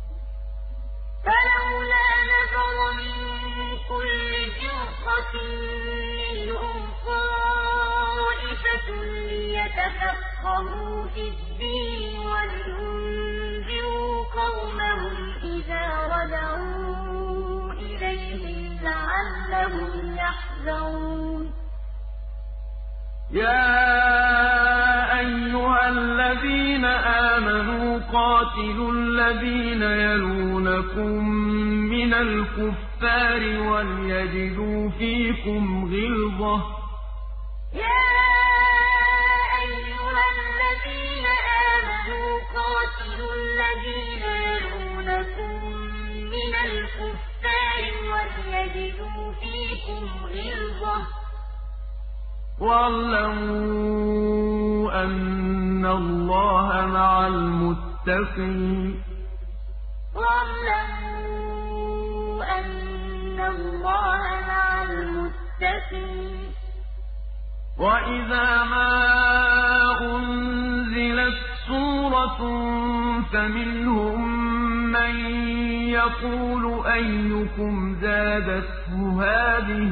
فلولا نفر من كل فرقة منهم طائفة ليتفقهوا في الدين ولينذروا قومهم إذا رجعوا إليهم لعلهم يحذرون
يا أيها الذين آمنوا قاتلوا قَاتِلُوا الَّذِينَ يَلُونَكُم مِّنَ الْكُفَّارِ وَلْيَجِدُوا فِيكُمْ غِلْظَةً ۚ
يَا أَيُّهَا الَّذِينَ آمَنُوا قَاتِلُوا الَّذِينَ يَلُونَكُم مِّنَ الْكُفَّارِ وَلْيَجِدُوا فِيكُمْ غِلْظَةً ۚ وَاعْلَمُوا أَنَّ اللَّهَ مَعَ الْمُتَّقِينَ وَاعْلَمُوا أَنَّ اللَّهَ مَعَ الْمُتَّقِينَ وَإِذَا مَا أُنزِلَتْ سُورَةٌ فَمِنْهُم مَّن يَقُولُ أَيُّكُمْ زَادَتْهُ هَٰذِهِ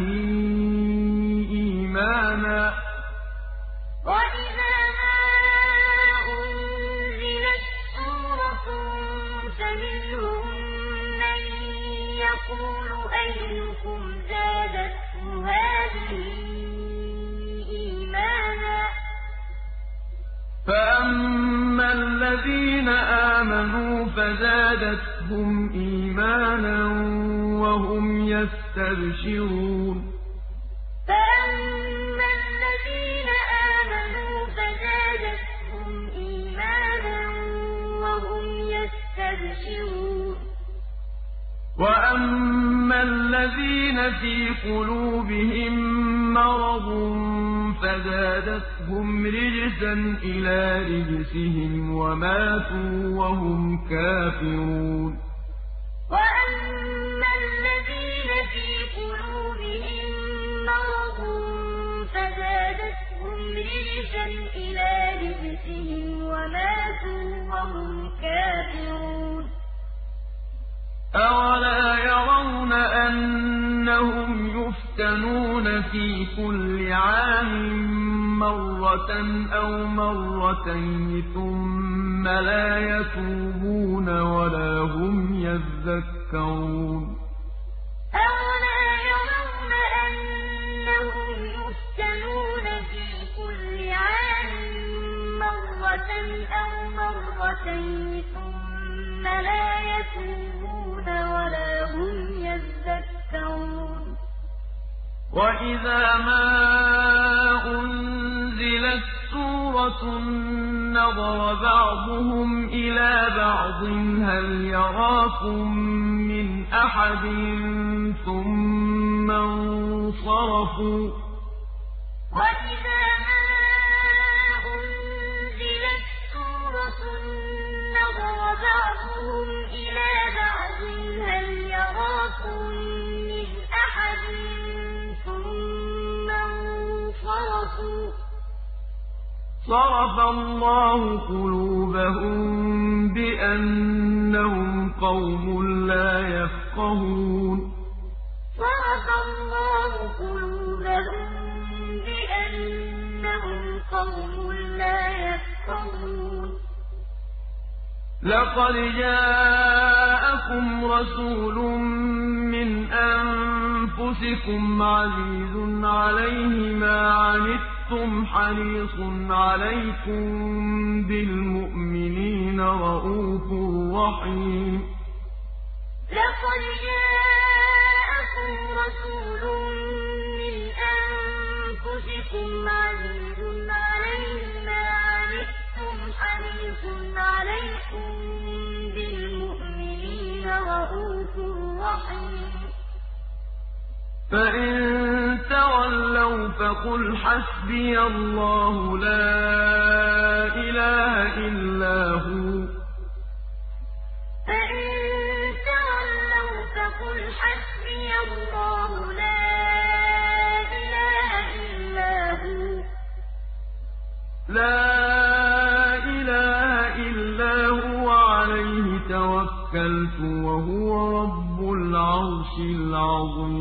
إِيمَانًا ۚ وَإِذَا مَا أُنزِلَتْ سُورَةٌ فَمِنْهُم مَّن يَقُولُ أَيُّكُمْ زَادَتْهُ هَٰذِهِ إِيمَانًا ۚ فَأَمَّا الَّذِينَ آمَنُوا فَزَادَتْهُمْ إِيمَانًا وَهُمْ يَسْتَبْشِرُونَ فَأَمَّا الَّذِينَ آمَنُوا فَزَادَتْهُمْ إِيمَانًا وَهُمْ يَسْتَبْشِرُونَ وَأَمَّا الَّذِينَ فِي قُلُوبِهِم مَّرَضٌ فَزَادَتْهُمْ رِجْسًا إِلَىٰ رِجْسِهِمْ وَمَاتُوا وَهُمْ كَافِرُونَ وَأَمَّا الَّذِينَ فِي قُلُوبِهِم مَّرَضٌ فَزَادَتْهُمْ رِجْسًا إِلَىٰ رِجْسِهِمْ وَمَاتُوا وَهُمْ كَافِرُونَ أَوَلَا يَرَوْنَ أَنَّهُمْ يُفْتَنُونَ فِي كُلِّ عَامٍ مَّرَّةً أَوْ مَرَّتَيْنِ ثُمَّ لَا يَتُوبُونَ وَلَا هُمْ يَذَّكَّرُونَ أَوَلَا يَرَوْنَ أَنَّهُمْ يُفْتَنُونَ فِي كُلِّ عَامٍ مَّرَّةً أَوْ مَرَّتَيْنِ ثُمَّ لَا يَتُوبُونَ وَلَا هُمْ يَذَّكَّرُونَ وَإِذَا مَا أُنزِلَتْ سُورَةٌ نَّظَرَ بَعْضُهُمْ إِلَىٰ بَعْضٍ هَلْ يَرَاكُم مِّنْ أَحَدٍ ثُمَّ انصَرَفُوا ۚ وَإِذَا مَا أُنزِلَتْ سُورَةٌ نَّظَرَ بَعْضُهُمْ إِلَىٰ بَعْضٍ هَلْ يَرَاكُم مِّنْ أَحَدٍ ثُمَّ انصَرَفُوا ۚ صَرَفَ اللَّهُ قُلُوبَهُم بِأَنَّهُمْ قَوْمٌ لَّا يَفْقَهُونَ صَرَفَ اللَّهُ قُلُوبَهُم بِأَنَّهُمْ قَوْمٌ لَّا يَفْقَهُونَ لَقَدْ جَاءَكُمْ رَسُولٌ مِّنْ أَنفُسِكُمْ عَزِيزٌ عَلَيْهِ مَا عَنِتُّمْ حَرِيصٌ عَلَيْكُم بِالْمُؤْمِنِينَ رَءُوفٌ رَّحِيمٌ لَقَدْ جَاءَكُمْ رَسُولٌ مِّنْ أَنفُسِكُمْ عَزِيزٌ عَلَيْهِ مَا عَنِتُّمْ حَرِيصٌ عَلَيْكُم بِالْمُؤْمِنِينَ رَءُوفٌ رَّحِيمٌ فَإِن تَوَلَّوْا فَقُلْ حَسْبِيَ اللَّهُ لَا إِلَٰهَ إِلَّا هُوَ فَإِن تَوَلَّوْا فَقُلْ حَسْبِيَ اللَّهُ لَا إِلَٰهَ إِلَّا هُوَ لَا إِلَٰهَ إِلَّا هُوَ عَلَيْهِ تَوَكَّلْتُ وَهُوَ رَبُّ الْعَرْشِ الْعَظِيمِ